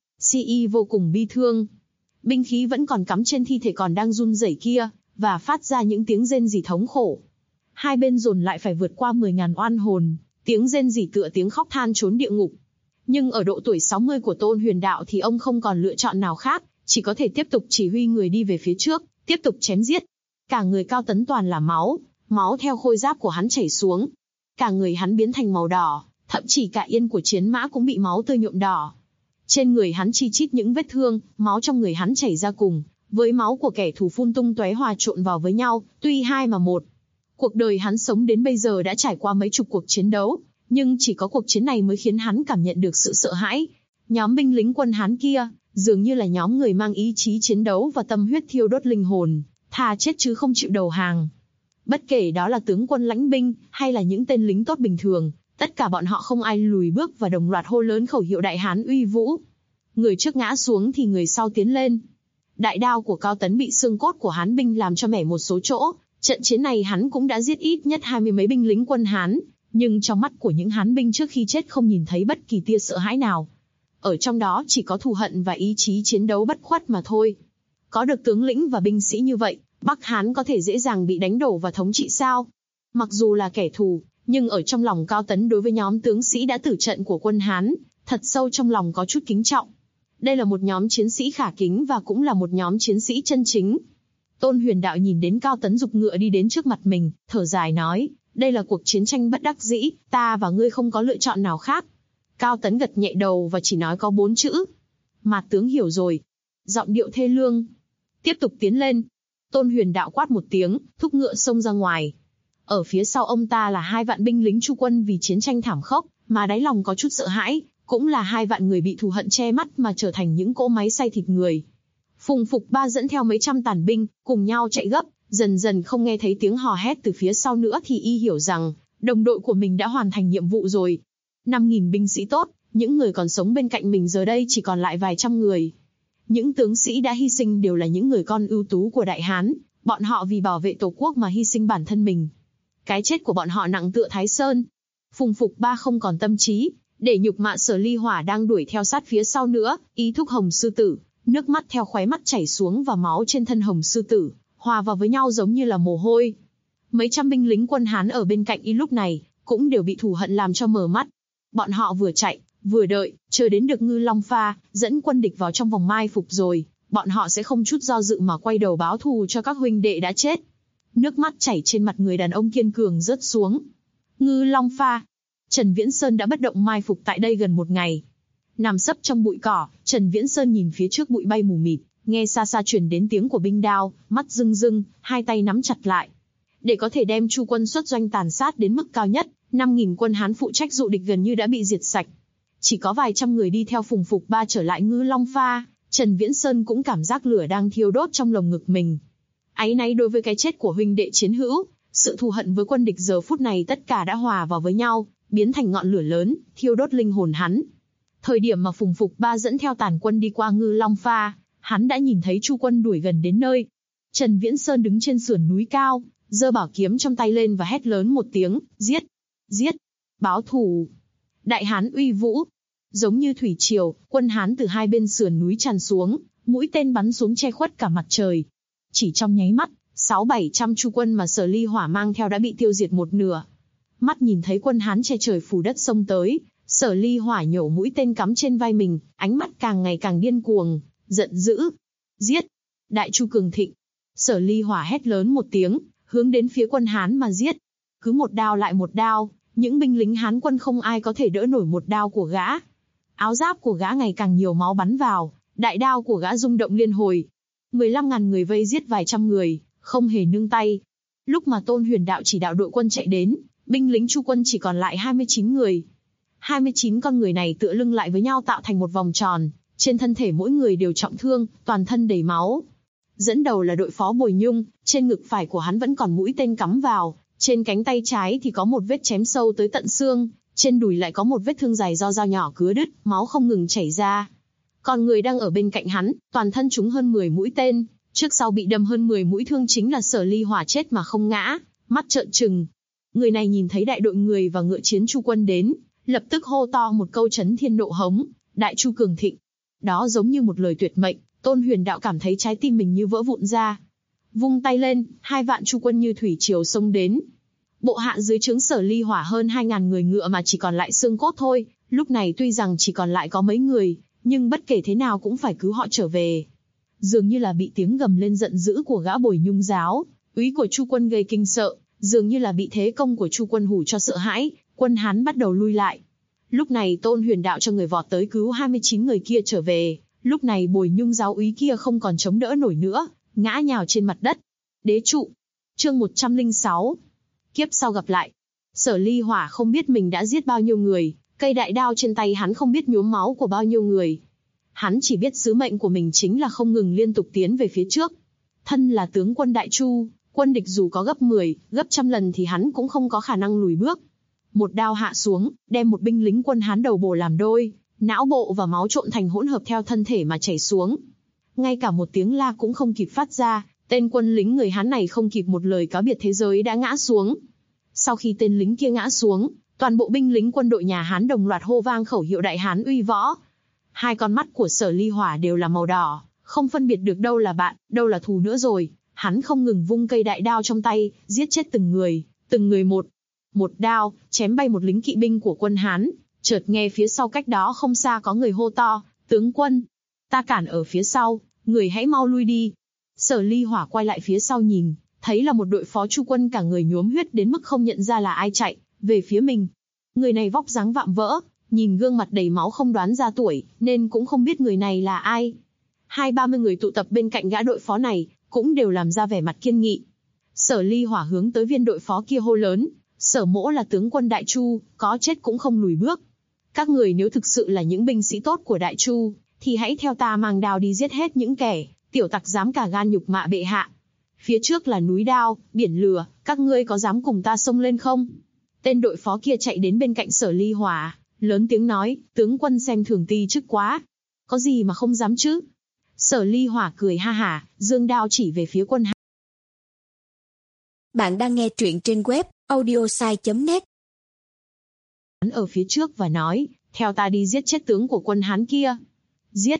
si vô cùng bi thương. Binh khí vẫn còn cắm trên thi thể còn đang run rẩy kia, và phát ra những tiếng rên rỉ thống khổ. Hai bên dồn lại phải vượt qua 10.000 oan hồn, tiếng rên rỉ tựa tiếng khóc than trốn địa ngục. Nhưng ở độ tuổi 60 của Tôn Huyền Đạo thì ông không còn lựa chọn nào khác, chỉ có thể tiếp tục chỉ huy người đi về phía trước, tiếp tục chém giết. Cả người Cao Tấn toàn là máu, máu theo khôi giáp của hắn chảy xuống. Cả người hắn biến thành màu đỏ, thậm chí cả yên của chiến mã cũng bị máu tươi nhuộm đỏ. Trên người hắn chi chít những vết thương, máu trong người hắn chảy ra cùng với máu của kẻ thù phun tung tóe hòa trộn vào với nhau, tuy hai mà một. Cuộc đời hắn sống đến bây giờ đã trải qua mấy chục cuộc chiến đấu, nhưng chỉ có cuộc chiến này mới khiến hắn cảm nhận được sự sợ hãi. Nhóm binh lính quân Hán kia, dường như là nhóm người mang ý chí chiến đấu và tâm huyết thiêu đốt linh hồn, thà chết chứ không chịu đầu hàng. Bất kể đó là tướng quân lãnh binh, hay là những tên lính tốt bình thường, tất cả bọn họ không ai lùi bước và đồng loạt hô lớn khẩu hiệu Đại Hán uy vũ. Người trước ngã xuống thì người sau tiến lên. Đại đao của Cao Tấn bị xương cốt của Hán binh làm cho mẻ một số chỗ. Trận chiến này hắn cũng đã giết ít nhất 20 mấy binh lính quân Hán, nhưng trong mắt của những Hán binh trước khi chết không nhìn thấy bất kỳ tia sợ hãi nào. Ở trong đó chỉ có thù hận và ý chí chiến đấu bất khuất mà thôi. Có được tướng lĩnh và binh sĩ như vậy, Bắc Hán có thể dễ dàng bị đánh đổ và thống trị sao? Mặc dù là kẻ thù, nhưng ở trong lòng Cao Tấn đối với nhóm tướng sĩ đã tử trận của quân Hán, thật sâu trong lòng có chút kính trọng. Đây là một nhóm chiến sĩ khả kính và cũng là một nhóm chiến sĩ chân chính. Tôn Huyền Đạo nhìn đến Cao Tấn giục ngựa đi đến trước mặt mình, thở dài nói, đây là cuộc chiến tranh bất đắc dĩ, ta và ngươi không có lựa chọn nào khác. Cao Tấn gật nhẹ đầu và chỉ nói có 4 chữ. Mạt tướng hiểu rồi. Giọng điệu thê lương. Tiếp tục tiến lên. Tôn Huyền Đạo quát một tiếng, thúc ngựa xông ra ngoài. Ở phía sau ông ta là 2 vạn binh lính Chu quân vì chiến tranh thảm khốc, mà đáy lòng có chút sợ hãi, cũng là 2 vạn người bị thù hận che mắt mà trở thành những cỗ máy xay thịt người. Phùng Phục Ba dẫn theo mấy trăm tàn binh, cùng nhau chạy gấp, dần dần không nghe thấy tiếng hò hét từ phía sau nữa thì y hiểu rằng, đồng đội của mình đã hoàn thành nhiệm vụ rồi. 5.000 binh sĩ tốt, những người còn sống bên cạnh mình giờ đây chỉ còn lại vài trăm người. Những tướng sĩ đã hy sinh đều là những người con ưu tú của Đại Hán, bọn họ vì bảo vệ Tổ quốc mà hy sinh bản thân mình. Cái chết của bọn họ nặng tựa Thái Sơn. Phùng Phục Ba không còn tâm trí để nhục mạ Sở Ly Hỏa đang đuổi theo sát phía sau nữa, ý thúc Hồng Sư Tử, Nước mắt theo khóe mắt chảy xuống và máu trên thân Hồng Sư Tử, hòa vào với nhau giống như là mồ hôi. Mấy trăm binh lính quân Hán ở bên cạnh y lúc này, cũng đều bị thù hận làm cho mờ mắt. Bọn họ vừa chạy, vừa đợi, chờ đến được Ngư Long Pha, dẫn quân địch vào trong vòng mai phục rồi, bọn họ sẽ không chút do dự mà quay đầu báo thù cho các huynh đệ đã chết. Nước mắt chảy trên mặt người đàn ông kiên cường rớt xuống. Ngư Long Pha. Trần Viễn Sơn đã bất động mai phục tại đây gần một ngày. Nằm sấp trong bụi cỏ, Trần Viễn Sơn nhìn phía trước bụi bay mù mịt, nghe xa xa truyền đến tiếng của binh đao, mắt rưng rưng, hai tay nắm chặt lại. Để có thể đem Chu quân xuất doanh tàn sát đến mức cao nhất, 5.000 quân Hán phụ trách dụ địch gần như đã bị diệt sạch. Chỉ có vài trăm người đi theo Phùng Phục Ba trở lại Ngư Long Pha, Trần Viễn Sơn cũng cảm giác lửa đang thiêu đốt trong lồng ngực mình. Áy náy đối với cái chết của huynh đệ chiến hữu, sự thù hận với quân địch giờ phút này tất cả đã hòa vào với nhau, biến thành ngọn lửa lớn, thiêu đốt linh hồn hắn. Thời điểm mà Phùng Phục Ba dẫn theo tàn quân đi qua Ngư Long Pha, hắn đã nhìn thấy Chu quân đuổi gần đến nơi. Trần Viễn Sơn đứng trên sườn núi cao, giơ bảo kiếm trong tay lên và hét lớn một tiếng, giết, giết, báo thù. Đại Hán uy vũ, giống như thủy triều, quân Hán từ hai bên sườn núi tràn xuống, mũi tên bắn xuống che khuất cả mặt trời. Chỉ trong nháy mắt, 600-700 Chu quân mà Sở Ly Hỏa mang theo đã bị tiêu diệt một nửa. Mắt nhìn thấy quân Hán che trời phủ đất xông tới, Sở Ly Hỏa nhổ mũi tên cắm trên vai mình, ánh mắt càng ngày càng điên cuồng, giận dữ. Giết! Đại Chu cường thịnh. Sở Ly Hỏa hét lớn một tiếng, hướng đến phía quân Hán mà giết. Cứ một đao lại một đao, những binh lính Hán quân không ai có thể đỡ nổi một đao của gã. Áo giáp của gã ngày càng nhiều máu bắn vào, đại đao của gã rung động liên hồi. 15.000 người vây giết vài trăm người, không hề nương tay. Lúc mà Tôn Huyền Đạo chỉ đạo đội quân chạy đến, binh lính Chu quân chỉ còn lại 29 người. 29 con người này tựa lưng lại với nhau tạo thành một vòng tròn, trên thân thể mỗi người đều trọng thương, toàn thân đầy máu. Dẫn đầu là đội phó Bồi Nhung, trên ngực phải của hắn vẫn còn mũi tên cắm vào, trên cánh tay trái thì có một vết chém sâu tới tận xương, trên đùi lại có một vết thương dài do dao nhỏ cứa đứt, máu không ngừng chảy ra. Còn người đang ở bên cạnh hắn, toàn thân trúng hơn 10 mũi tên, trước sau bị đâm hơn 10 mũi thương chính là Sở Ly Hỏa chết mà không ngã, mắt trợn trừng. Người này nhìn thấy đại đội người và ngựa chiến Chu quân đến, lập tức hô to một câu chấn thiên nộ hống, Đại Chu cường thịnh. Đó giống như một lời tuyệt mệnh, Tôn Huyền Đạo cảm thấy trái tim mình như vỡ vụn ra. Vung tay lên, 2 vạn Chu quân như thủy triều xông đến. Bộ hạ dưới trướng Sở Ly Hỏa hơn 2.000 người ngựa mà chỉ còn lại xương cốt thôi, lúc này tuy rằng chỉ còn lại có mấy người, nhưng bất kể thế nào cũng phải cứu họ trở về. Dường như là bị tiếng gầm lên giận dữ của gã Bồi Nhung giáo, úy của Chu quân gây kinh sợ, dường như là bị thế công của Chu quân hù cho sợ hãi, quân Hán bắt đầu lui lại. Lúc này Tôn Huyền Đạo cho người vọt tới cứu 29 người kia trở về, lúc này Bồi Nhung giáo úy kia không còn chống đỡ nổi nữa, ngã nhào trên mặt đất. Đế trụ. Chương 106. Kiếp sau gặp lại. Sở Ly Hỏa không biết mình đã giết bao nhiêu người, cây đại đao trên tay hắn không biết nhuốm máu của bao nhiêu người. Hắn chỉ biết sứ mệnh của mình chính là không ngừng liên tục tiến về phía trước. Thân là tướng quân Đại Chu, quân địch dù có gấp 10, gấp trăm lần thì hắn cũng không có khả năng lùi bước. Một đao hạ xuống, đem một binh lính quân Hán đầu bổ làm đôi, não bộ và máu trộn thành hỗn hợp theo thân thể mà chảy xuống. Ngay cả một tiếng la cũng không kịp phát ra, tên quân lính người Hán này không kịp một lời cáo biệt thế giới đã ngã xuống. Sau khi tên lính kia ngã xuống, toàn bộ binh lính quân đội nhà Hán đồng loạt hô vang khẩu hiệu Đại Hán uy võ. Hai con mắt của Sở Ly Hỏa đều là màu đỏ, không phân biệt được đâu là bạn, đâu là thù nữa rồi. Hắn không ngừng vung cây đại đao trong tay, giết chết từng người một. Một đao, chém bay một lính kỵ binh của quân Hán, chợt nghe phía sau cách đó không xa có người hô to, tướng quân, ta cản ở phía sau, người hãy mau lui đi. Sở Ly Hỏa quay lại phía sau nhìn, thấy là một đội phó Chu quân cả người nhuốm huyết đến mức không nhận ra là ai chạy về phía mình. Người này vóc dáng vạm vỡ, nhìn gương mặt đầy máu không đoán ra tuổi, nên cũng không biết người này là ai. 20-30 người tụ tập bên cạnh gã đội phó này, cũng đều làm ra vẻ mặt kiên nghị. Sở Ly Hỏa hướng tới viên đội phó kia hô lớn, Sở mỗ là tướng quân Đại Chu, có chết cũng không lùi bước. Các người nếu thực sự là những binh sĩ tốt của Đại Chu, thì hãy theo ta mang đao đi giết hết những kẻ tiểu tặc dám cả gan nhục mạ bệ hạ. Phía trước là núi đao, biển lửa, các ngươi có dám cùng ta xông lên không? Tên đội phó kia chạy đến bên cạnh Sở Ly Hỏa, lớn tiếng nói, tướng quân xem thường ti chức quá. Có gì mà không dám chứ? Sở Ly Hỏa cười ha hả, giương đao chỉ về phía quân Hán. Bạn đang nghe truyện trên web audiosai.net. Hắn ở phía trước và nói, theo ta đi giết chết tướng của quân Hán kia. Giết!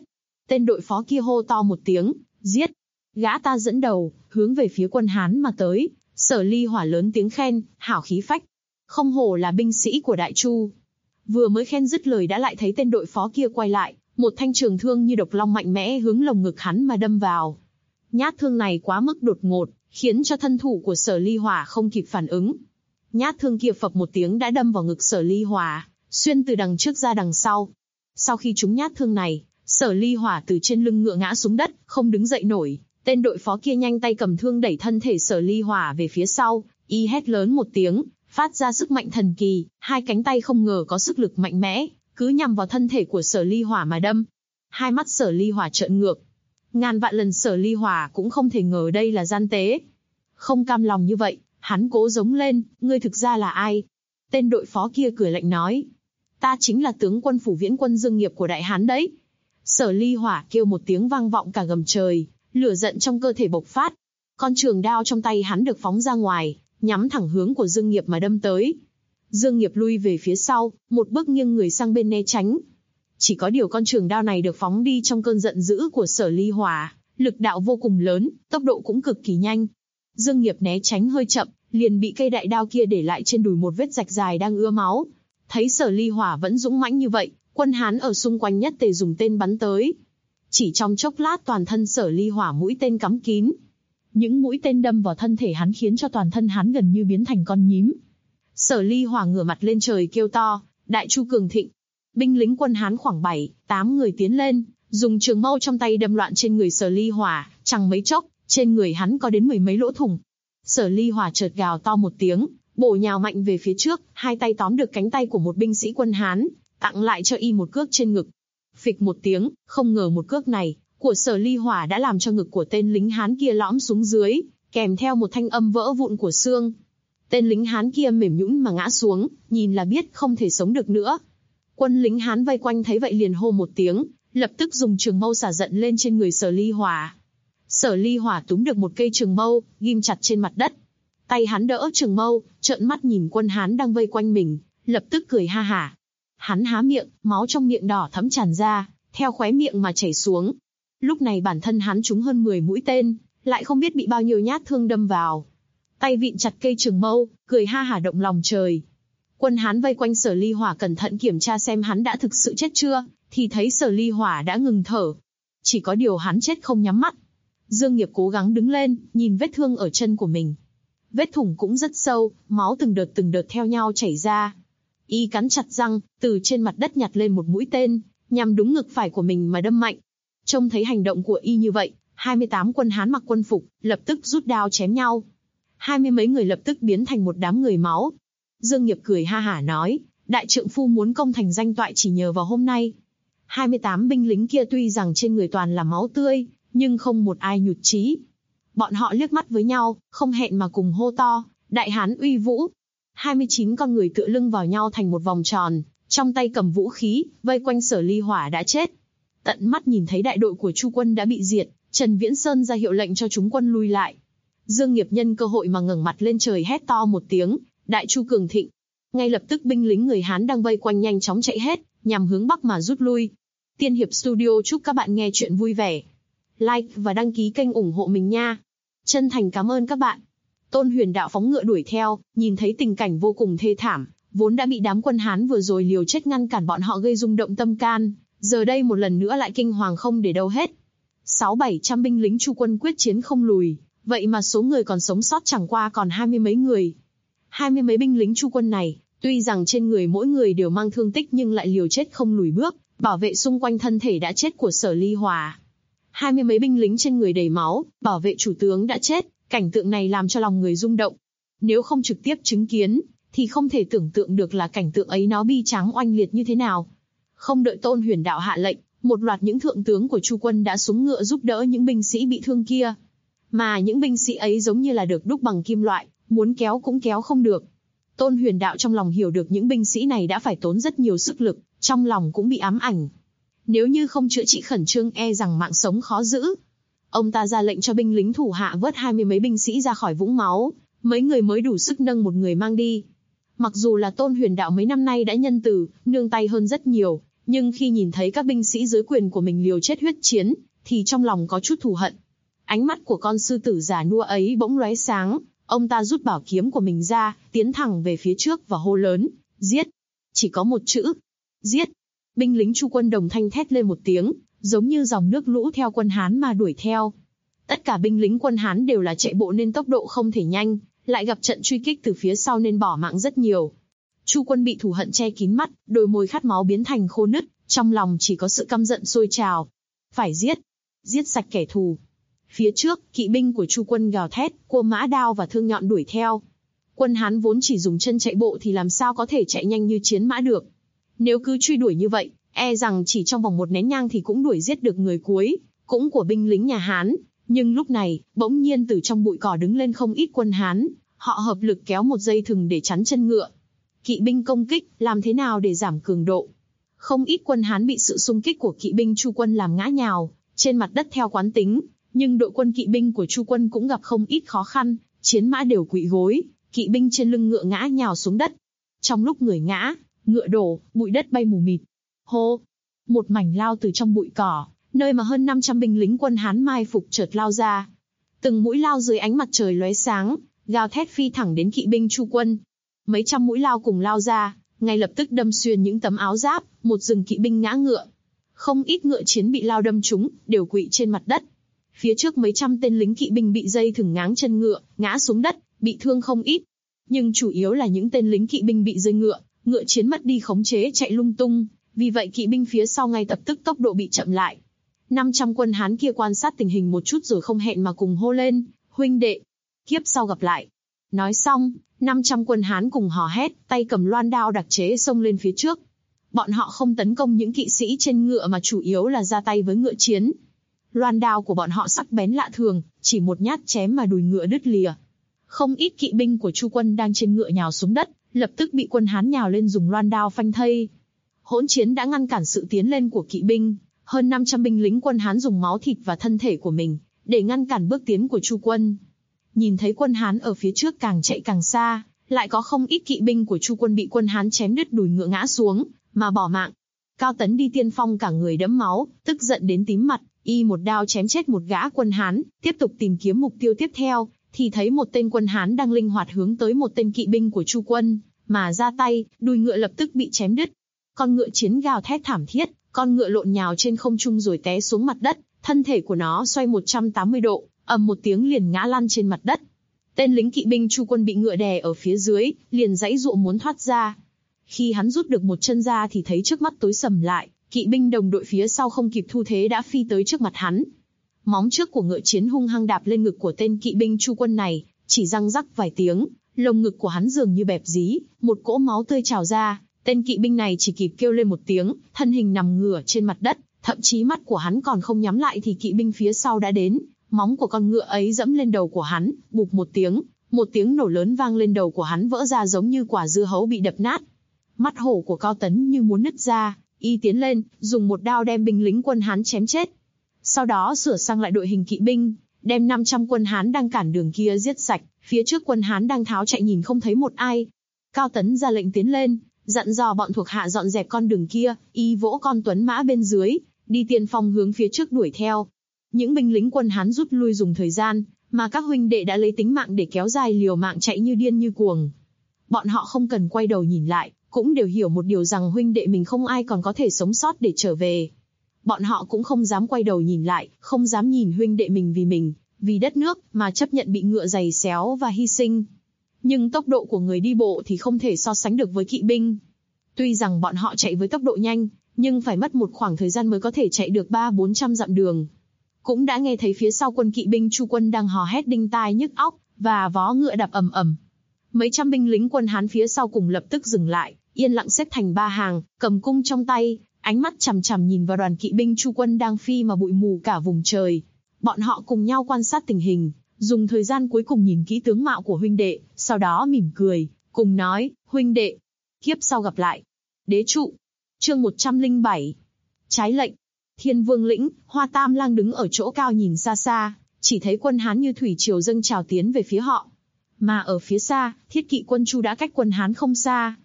Tên đội phó kia hô to một tiếng, giết. Gã ta dẫn đầu, hướng về phía quân Hán mà tới. Sở Ly Hỏa lớn tiếng khen, hảo khí phách. Không hổ là binh sĩ của Đại Chu. Vừa mới khen dứt lời đã lại thấy tên đội phó kia quay lại, một thanh trường thương như độc long mạnh mẽ hướng lồng ngực hắn mà đâm vào. Nhát thương này quá mức đột ngột, khiến cho thân thủ của Sở Ly Hỏa không kịp phản ứng. Nhát thương kia phập một tiếng đã đâm vào ngực Sở Ly Hỏa, xuyên từ đằng trước ra đằng sau. Sau khi trúng nhát thương này, Sở Ly Hỏa từ trên lưng ngựa ngã xuống đất, không đứng dậy nổi. Tên đội phó kia nhanh tay cầm thương đẩy thân thể Sở Ly Hỏa về phía sau, y hét lớn một tiếng, phát ra sức mạnh thần kỳ, hai cánh tay không ngờ có sức lực mạnh mẽ, cứ nhằm vào thân thể của Sở Ly Hỏa mà đâm. Hai mắt Sở Ly Hỏa trợn ngược. Ngàn vạn lần Sở Ly Hỏa cũng không thể ngờ đây là gian tế. Không cam lòng như vậy, hắn cố giống lên, ngươi thực ra là ai? Tên đội phó kia cười lạnh nói, ta chính là tướng quân phủ Viễn quân Dương Nghiệp của Đại Hán đấy. Sở Ly Hỏa kêu một tiếng vang vọng cả gầm trời, lửa giận trong cơ thể bộc phát. Con trường đao trong tay hắn được phóng ra ngoài, nhắm thẳng hướng của Dương Nghiệp mà đâm tới. Dương Nghiệp lui về phía sau, một bước nghiêng người sang bên né tránh. Chỉ có điều con trường đao này được phóng đi trong cơn giận dữ của Sở Ly Hỏa, lực đạo vô cùng lớn, tốc độ cũng cực kỳ nhanh. Dương Nghiệp né tránh hơi chậm, liền bị cây đại đao kia để lại trên đùi một vết rạch dài đang ứa máu. Thấy Sở Ly Hỏa vẫn dũng mãnh như vậy, quân Hán ở xung quanh nhất tề dùng tên bắn tới. Chỉ trong chốc lát toàn thân Sở Ly Hỏa mũi tên cắm kín. Những mũi tên đâm vào thân thể hắn khiến cho toàn thân hắn gần như biến thành con nhím. Sở Ly Hỏa ngửa mặt lên trời kêu to, Đại Chu cường thịnh. Binh lính quân Hán khoảng 7-8 người tiến lên, dùng trường mâu trong tay đâm loạn trên người Sở Ly Hỏa, chẳng mấy chốc, trên người hắn có đến 10 mấy lỗ thủng. Sở Ly Hỏa chợt gào to một tiếng, bổ nhào mạnh về phía trước, hai tay tóm được cánh tay của một binh sĩ quân Hán, tặng lại cho y một cước trên ngực. Phịch một tiếng, không ngờ một cước này của Sở Ly Hỏa đã làm cho ngực của tên lính Hán kia lõm xuống dưới, kèm theo một thanh âm vỡ vụn của xương. Tên lính Hán kia mềm nhũn mà ngã xuống, nhìn là biết không thể sống được nữa. Quân lính Hán vây quanh thấy vậy liền hô một tiếng, lập tức dùng trường mâu xả giận lên trên người Sở Ly Hỏa. Sở Ly Hỏa túm được một cây trường mâu, ghim chặt trên mặt đất. Tay hắn đỡ trường mâu, trợn mắt nhìn quân Hán đang vây quanh mình, lập tức cười ha hả. Hắn há miệng, máu trong miệng đỏ thẫm tràn ra, theo khóe miệng mà chảy xuống. Lúc này bản thân hắn trúng hơn 10 mũi tên, lại không biết bị bao nhiêu nhát thương đâm vào. Tay vịn chặt cây trường mâu, cười ha hả động lòng trời. Quân Hán vây quanh Sở Ly Hỏa cẩn thận kiểm tra xem hắn đã thực sự chết chưa, thì thấy Sở Ly Hỏa đã ngừng thở. Chỉ có điều hắn chết không nhắm mắt. Dương Nghiệp cố gắng đứng lên, nhìn vết thương ở chân của mình. Vết thủng cũng rất sâu, máu từng đợt theo nhau chảy ra. Y cắn chặt răng, từ trên mặt đất nhặt lên một mũi tên, nhằm đúng ngực phải của mình mà đâm mạnh. Trông thấy hành động của y như vậy, 28 quân Hán mặc quân phục, lập tức rút đao chém nhau. 20 mấy người lập tức biến thành một đám người máu. Dương Nghiệp cười ha hả nói, đại trượng phu muốn công thành danh toại chỉ nhờ vào hôm nay. 28 binh lính kia tuy rằng trên người toàn là máu tươi, nhưng không một ai nhụt chí. Bọn họ liếc mắt với nhau, không hẹn mà cùng hô to, Đại Hán uy vũ. 29 con người tựa lưng vào nhau thành một vòng tròn, trong tay cầm vũ khí, vây quanh Sở Ly Hỏa đã chết. Tận mắt nhìn thấy đại đội của Chu quân đã bị diệt, Trần Viễn Sơn ra hiệu lệnh cho chúng quân lui lại. Dương Nghiệp nhân cơ hội mà ngẩng mặt lên trời hét to một tiếng, Đại Chu cường thịnh. Ngay lập tức binh lính người Hán đang vây quanh nhanh chóng chạy hết, nhằm hướng bắc mà rút lui. Tiên Hiệp Studio chúc các bạn nghe chuyện vui vẻ. Like và đăng ký kênh ủng hộ mình nha. Chân thành cảm ơn các bạn. Tôn Huyền Đạo phóng ngựa đuổi theo, nhìn thấy tình cảnh vô cùng thê thảm, vốn đã bị đám quân Hán vừa rồi liều chết ngăn cản bọn họ gây rung động tâm can, giờ đây một lần nữa lại kinh hoàng không để đâu hết. 600-700 binh lính Chu quân quyết chiến không lùi, vậy mà số người còn sống sót chẳng qua còn 20 mấy người. 20 mấy binh lính Chu quân này, tuy rằng trên người mỗi người đều mang thương tích nhưng lại liều chết không lùi bước, bảo vệ xung quanh thân thể đã chết của Sở Ly Hỏa. 20 mấy binh lính trên người đầy máu, bảo vệ chủ tướng đã chết, cảnh tượng này làm cho lòng người rung động. Nếu không trực tiếp chứng kiến, thì không thể tưởng tượng được là cảnh tượng ấy nó bi tráng oanh liệt như thế nào. Không đợi Tôn Huyền Đạo hạ lệnh, một loạt những thượng tướng của Chu quân đã xuống ngựa giúp đỡ những binh sĩ bị thương kia. Mà những binh sĩ ấy giống như là được đúc bằng kim loại, muốn kéo cũng kéo không được. Tôn Huyền Đạo trong lòng hiểu được những binh sĩ này đã phải tốn rất nhiều sức lực, trong lòng cũng bị ám ảnh. Nếu như không chữa trị khẩn trương e rằng mạng sống khó giữ. Ông ta ra lệnh cho binh lính thủ hạ vớt 20 mấy binh sĩ ra khỏi vũng máu, mấy người mới đủ sức nâng một người mang đi. Mặc dù là Tôn Huyền Đạo mấy năm nay đã nhân từ, nương tay hơn rất nhiều, Nhưng khi nhìn thấy các binh sĩ dưới quyền của mình liều chết huyết chiến, thì trong lòng có chút thù hận. Ánh mắt của con sư tử già nua ấy bỗng lóe sáng, ông ta rút bảo kiếm của mình ra, tiến thẳng về phía trước và hô lớn, giết. Chỉ có một chữ, giết. Binh lính Chu quân đồng thanh thét lên một tiếng, giống như dòng nước lũ theo quân Hán mà đuổi theo. Tất cả binh lính quân Hán đều là chạy bộ nên tốc độ không thể nhanh, lại gặp trận truy kích từ phía sau nên bỏ mạng rất nhiều. Chu quân bị thù hận che kín mắt, đôi môi khát máu biến thành khô nứt, trong lòng chỉ có sự căm giận sôi trào. Phải giết, giết sạch kẻ thù. Phía trước, kỵ binh của Chu quân gào thét, cua mã đao và thương nhọn đuổi theo. Quân Hán vốn chỉ dùng chân chạy bộ thì làm sao có thể chạy nhanh như chiến mã được. Nếu cứ truy đuổi như vậy, e rằng chỉ trong vòng một nén nhang thì cũng đuổi giết được người cuối, cũng của binh lính nhà Hán. Nhưng lúc này, bỗng nhiên từ trong bụi cỏ đứng lên không ít quân Hán, họ hợp lực kéo một dây thừng để chắn chân ngựa. Kỵ binh công kích, làm thế nào để giảm cường độ? Không ít quân Hán bị sự xung kích của kỵ binh Chu quân làm ngã nhào trên mặt đất theo quán tính, nhưng đội quân kỵ binh của Chu quân cũng gặp không ít khó khăn, chiến mã đều quỵ gối, kỵ binh trên lưng ngựa ngã nhào xuống đất. Trong lúc người ngã, ngựa đổ, bụi đất bay mù mịt. Hô! Một mảnh lao từ trong bụi cỏ, nơi mà hơn 500 binh lính quân Hán mai phục chợt lao ra. Từng mũi lao dưới ánh mặt trời lóe sáng, gào thét phi thẳng đến kỵ binh Chu quân. Mấy trăm mũi lao cùng lao ra, ngay lập tức đâm xuyên những tấm áo giáp, một rừng kỵ binh ngã ngựa. Không ít ngựa chiến bị lao đâm trúng, đều quỵ trên mặt đất. Phía trước mấy trăm tên lính kỵ binh bị dây thừng ngáng chân ngựa, ngã xuống đất, bị thương không ít. Nhưng chủ yếu là những tên lính kỵ binh bị rơi ngựa, ngựa chiến mất đi khống chế chạy lung tung, vì vậy kỵ binh phía sau ngay lập tức tốc độ bị chậm lại. 500 quân Hán kia quan sát tình hình một chút rồi không hẹn mà cùng hô lên, huynh đệ, kiếp sau gặp lại. Nói xong, 500 quân Hán cùng hò hét, tay cầm loan đao đặc chế xông lên phía trước. Bọn họ không tấn công những kỵ sĩ trên ngựa mà chủ yếu là ra tay với ngựa chiến. Loan đao của bọn họ sắc bén lạ thường, chỉ một nhát chém mà đùi ngựa đứt lìa. Không ít kỵ binh của Chu quân đang trên ngựa nhào xuống đất, lập tức bị quân Hán nhào lên dùng loan đao phanh thây. Hỗn chiến đã ngăn cản sự tiến lên của kỵ binh, hơn 500 binh lính quân Hán dùng máu thịt và thân thể của mình để ngăn cản bước tiến của Chu quân. Nhìn thấy quân Hán ở phía trước càng chạy càng xa, lại có không ít kỵ binh của Chu quân bị quân Hán chém đứt đùi ngựa ngã xuống, mà bỏ mạng. Cao Tấn đi tiên phong cả người đẫm máu, tức giận đến tím mặt, y một đao chém chết một gã quân Hán, tiếp tục tìm kiếm mục tiêu tiếp theo, thì thấy một tên quân Hán đang linh hoạt hướng tới một tên kỵ binh của Chu quân, mà ra tay, đùi ngựa lập tức bị chém đứt. Con ngựa chiến gào thét thảm thiết, con ngựa lộn nhào trên không trung rồi té xuống mặt đất, thân thể của nó xoay 180 độ, ầm một tiếng liền ngã lăn trên mặt đất. Tên lính kỵ binh Chu quân bị ngựa đè ở phía dưới, liền giãy giụa muốn thoát ra. Khi hắn rút được một chân ra thì thấy trước mắt tối sầm lại, kỵ binh đồng đội phía sau không kịp thu thế đã phi tới trước mặt hắn. Móng trước của ngựa chiến hung hăng đạp lên ngực của tên kỵ binh Chu quân này, chỉ răng rắc vài tiếng, lồng ngực của hắn dường như bẹp dí, một cỗ máu tươi trào ra. Tên kỵ binh này chỉ kịp kêu lên một tiếng, thân hình nằm ngửa trên mặt đất, thậm chí mắt của hắn còn không nhắm lại thì kỵ binh phía sau đã đến. Móng của con ngựa ấy dẫm lên đầu của hắn, bụp một tiếng nổ lớn vang lên, đầu của hắn vỡ ra giống như quả dưa hấu bị đập nát. Mắt hổ của Cao Tấn như muốn nứt ra, y tiến lên, dùng một đao đem binh lính quân Hán chém chết. Sau đó sửa sang lại đội hình kỵ binh, đem 500 quân Hán đang cản đường kia giết sạch, phía trước quân Hán đang tháo chạy nhìn không thấy một ai. Cao Tấn ra lệnh tiến lên, dặn dò bọn thuộc hạ dọn dẹp con đường kia, y vỗ con tuấn mã bên dưới, đi tiên phong hướng phía trước đuổi theo. Những binh lính quân Hán rút lui dùng thời gian, mà các huynh đệ đã lấy tính mạng để kéo dài liều mạng chạy như điên như cuồng. Bọn họ không cần quay đầu nhìn lại, cũng đều hiểu một điều rằng huynh đệ mình không ai còn có thể sống sót để trở về. Bọn họ cũng không dám quay đầu nhìn lại, không dám nhìn huynh đệ mình, vì đất nước mà chấp nhận bị ngựa giày xéo và hy sinh. Nhưng tốc độ của người đi bộ thì không thể so sánh được với kỵ binh. Tuy rằng bọn họ chạy với tốc độ nhanh, nhưng phải mất một khoảng thời gian mới có thể chạy được 300-400 dặm đường. Cũng đã nghe thấy phía sau quân kỵ binh Chu quân đang hò hét đinh tai nhức óc, và vó ngựa đạp ầm ầm. Mấy trăm binh lính quân Hán phía sau cùng lập tức dừng lại, yên lặng xếp thành ba hàng, cầm cung trong tay, ánh mắt chằm chằm nhìn vào đoàn kỵ binh Chu quân đang phi mà bụi mù cả vùng trời. Bọn họ cùng nhau quan sát tình hình, dùng thời gian cuối cùng nhìn kỹ tướng mạo của huynh đệ, sau đó mỉm cười, cùng nói, huynh đệ, kiếp sau gặp lại. Đế trụ. Chương 107. Trái lệnh. Thiên Vương lĩnh, Hoa Tam Lang đứng ở chỗ cao nhìn xa xa, chỉ thấy quân Hán như thủy triều dâng trào tiến về phía họ. Mà ở phía xa, thiết kỵ quân Chu đã cách quân Hán không xa.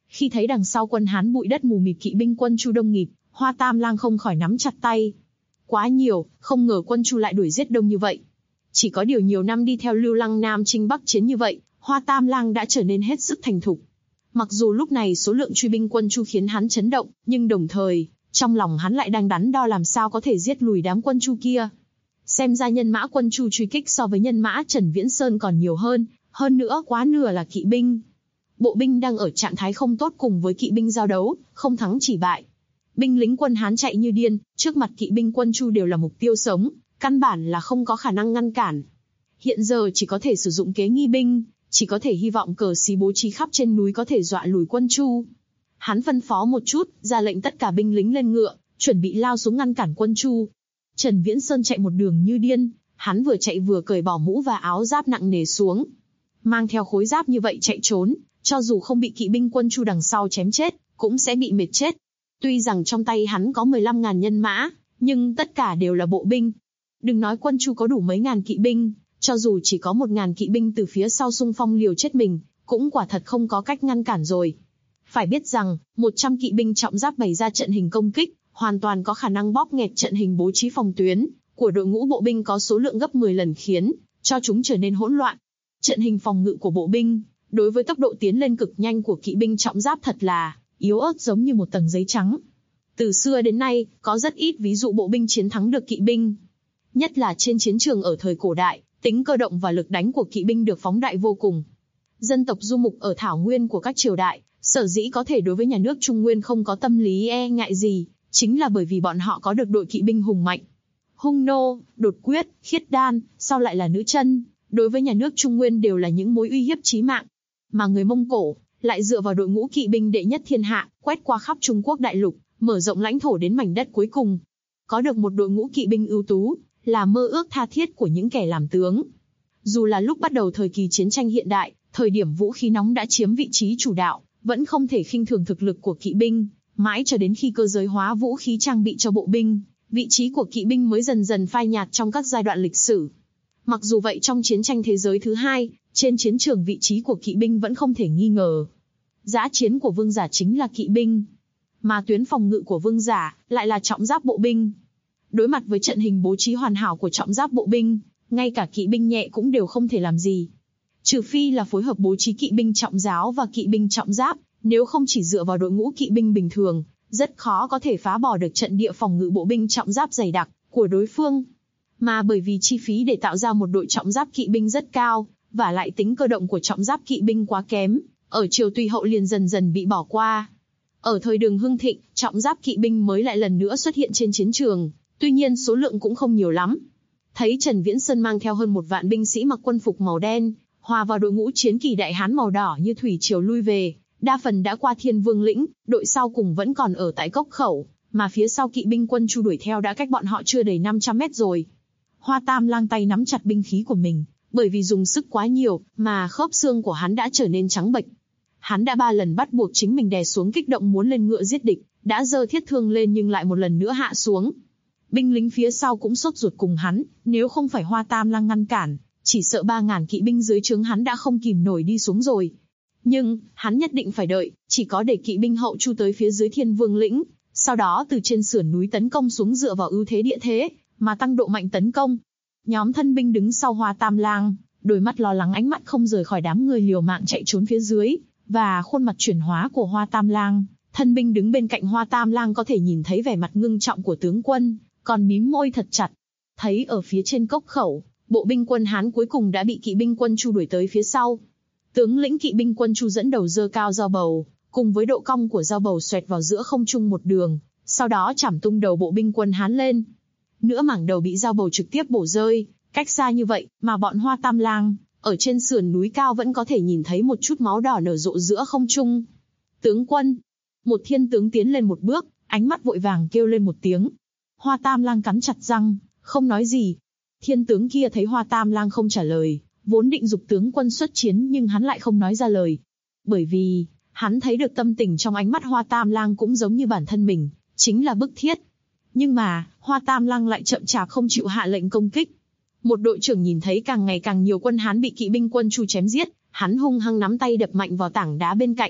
Khi thấy đằng sau quân Hán bụi đất mù mịt kỵ binh quân Chu đông nghịt, Hoa Tam Lang không khỏi nắm chặt tay. Quá nhiều, không ngờ quân Chu lại đuổi giết đông như vậy. Chỉ có điều nhiều năm đi theo Lưu Lăng Nam chinh Bắc chiến như vậy, Hoa Tam Lang đã trở nên hết sức thành thục. Mặc dù lúc này số lượng truy binh quân Chu khiến hắn chấn động, nhưng đồng thời, trong lòng hắn lại đang đắn đo làm sao có thể giết lùi đám quân Chu kia. Xem ra nhân mã quân Chu truy kích so với nhân mã Trần Viễn Sơn còn nhiều hơn nữa quá nửa là kỵ binh. Bộ binh đang ở trạng thái không tốt cùng với kỵ binh giao đấu, không thắng chỉ bại. Binh lính quân Hán chạy như điên, trước mặt kỵ binh quân Chu đều là mục tiêu sống, căn bản là không có khả năng ngăn cản. Hiện giờ chỉ có thể sử dụng kế nghi binh, chỉ có thể hy vọng cờ xí bố trí khắp trên núi có thể dọa lùi quân Chu. Hắn phân phó một chút, ra lệnh tất cả binh lính lên ngựa, chuẩn bị lao xuống ngăn cản quân Chu. Trần Viễn Sơn chạy một đường như điên, hắn vừa chạy vừa cởi bỏ mũ và áo giáp nặng nề xuống. Mang theo khối giáp như vậy chạy trốn, cho dù không bị kỵ binh quân Chu đằng sau chém chết, cũng sẽ bị mệt chết. Tuy rằng trong tay hắn có 15.000 nhân mã, nhưng tất cả đều là bộ binh. Đừng nói quân Chu có đủ mấy ngàn kỵ binh, cho dù chỉ có 1.000 kỵ binh từ phía sau xung phong liều chết mình, cũng quả thật không có cách ngăn cản rồi. Phải biết rằng, 100 kỵ binh trọng giáp bày ra trận hình công kích, hoàn toàn có khả năng bóp nghẹt trận hình bố trí phòng tuyến của đội ngũ bộ binh có số lượng gấp 10 lần, khiến cho chúng trở nên hỗn loạn. Trận hình phòng ngự của bộ binh, đối với tốc độ tiến lên cực nhanh của kỵ binh trọng giáp thật là yếu ớt giống như một tầng giấy trắng. Từ xưa đến nay, có rất ít ví dụ bộ binh chiến thắng được kỵ binh. Nhất là trên chiến trường ở thời cổ đại, tính cơ động và lực đánh của kỵ binh được phóng đại vô cùng. Dân tộc du mục ở thảo nguyên của các triều đại, sở dĩ có thể đối với nhà nước Trung Nguyên không có tâm lý e ngại gì, chính là bởi vì bọn họ có được đội kỵ binh hùng mạnh. Hung nô, đột quyết, khiết đan, sau lại là nữ chân, đối với nhà nước Trung Nguyên đều là những mối uy hiếp chí mạng. Mà người Mông Cổ lại dựa vào đội ngũ kỵ binh đệ nhất thiên hạ, quét qua khắp Trung Quốc đại lục, mở rộng lãnh thổ đến mảnh đất cuối cùng. Có được một đội ngũ kỵ binh ưu tú, là mơ ước tha thiết của những kẻ làm tướng. Dù là lúc bắt đầu thời kỳ chiến tranh hiện đại, thời điểm vũ khí nóng đã chiếm vị trí chủ đạo, vẫn không thể khinh thường thực lực của kỵ binh, mãi cho đến khi cơ giới hóa vũ khí trang bị cho bộ binh, vị trí của kỵ binh mới dần dần phai nhạt trong các giai đoạn lịch sử. Mặc dù vậy trong chiến tranh thế giới thứ hai, trên chiến trường vị trí của kỵ binh vẫn không thể nghi ngờ. Dã chiến của vương giả chính là kỵ binh, mà tuyến phòng ngự của vương giả lại là trọng giáp bộ binh. Đối mặt với trận hình bố trí hoàn hảo của trọng giáp bộ binh, ngay cả kỵ binh nhẹ cũng đều không thể làm gì. Trừ phi là phối hợp bố trí kỵ binh trọng giáo và kỵ binh trọng giáp, nếu không chỉ dựa vào đội ngũ kỵ binh bình thường, rất khó có thể phá bỏ được trận địa phòng ngự bộ binh trọng giáp dày đặc của đối phương. Mà bởi vì chi phí để tạo ra một đội trọng giáp kỵ binh rất cao, và lại tính cơ động của trọng giáp kỵ binh quá kém, ở triều Tùy hậu liền dần dần bị bỏ qua. Ở thời Đường Hưng Thịnh, trọng giáp kỵ binh mới lại lần nữa xuất hiện trên chiến trường, tuy nhiên số lượng cũng không nhiều lắm. Thấy Trần Viễn Sơn mang theo hơn 1 vạn binh sĩ mặc quân phục màu đen, hòa vào đội ngũ chiến kỳ đại hán màu đỏ như thủy triều lui về, đa phần đã qua Thiên Vương lĩnh, đội sau cùng vẫn còn ở tại Cốc Khẩu, mà phía sau kỵ binh quân Chu đuổi theo đã cách bọn họ chưa đầy 500 mét rồi. Hoa Tam Lang tay nắm chặt binh khí của mình, bởi vì dùng sức quá nhiều, mà khớp xương của hắn đã trở nên trắng bệch. Hắn đã 3 lần bắt buộc chính mình đè xuống kích động muốn lên ngựa giết địch, đã giơ thiết thương lên nhưng lại một lần nữa hạ xuống. Binh lính phía sau cũng sốt ruột cùng hắn, nếu không phải Hoa Tam Lang ngăn cản, chỉ sợ 3.000 kỵ binh dưới trướng hắn đã không kìm nổi đi xuống rồi. Nhưng, hắn nhất định phải đợi, chỉ có để kỵ binh hậu Chu tới phía dưới Thiên Vương lĩnh, sau đó từ trên sườn núi tấn công xuống dựa vào ưu thế địa thế, mà tăng độ mạnh tấn công. Nhóm thân binh đứng sau Hoa Tam Lang, đôi mắt lo lắng ánh mắt không rời khỏi đám người liều mạng chạy trốn phía dưới, và khuôn mặt chuyển hóa của Hoa Tam Lang. Thân binh đứng bên cạnh Hoa Tam Lang có thể nhìn thấy vẻ mặt ngưng trọng của tướng quân, còn mím môi thật chặt. Thấy ở phía trên Cốc Khẩu, bộ binh quân Hán cuối cùng đã bị kỵ binh quân Chu đuổi tới phía sau. Tướng lĩnh kỵ binh quân Chu dẫn đầu giơ cao dao bầu, cùng với độ cong của dao bầu xoẹt vào giữa không trung một đường, sau đó chảm tung đầu bộ binh quân Hán lên. Nửa mảng đầu bị dao bầu trực tiếp bổ rơi, cách xa như vậy mà bọn Hoa Tam Lang ở trên sườn núi cao vẫn có thể nhìn thấy một chút máu đỏ nở rộ giữa không trung. Tướng quân, một thiên tướng tiến lên một bước, ánh mắt vội vàng kêu lên một tiếng. Hoa Tam Lang cắn chặt răng, không nói gì. Thiên tướng kia thấy Hoa Tam Lang không trả lời, vốn định giục tướng quân xuất chiến nhưng hắn lại không nói ra lời. Bởi vì, hắn thấy được tâm tình trong ánh mắt Hoa Tam Lang cũng giống như bản thân mình, chính là bức thiết. Nhưng mà, Hoa Tam Lang lại chậm chạp không chịu hạ lệnh công kích. Một đội trưởng nhìn thấy càng ngày càng nhiều quân Hán bị kỵ binh quân Chu chém giết, hắn hung hăng nắm tay đập mạnh vào tảng đá bên cạnh.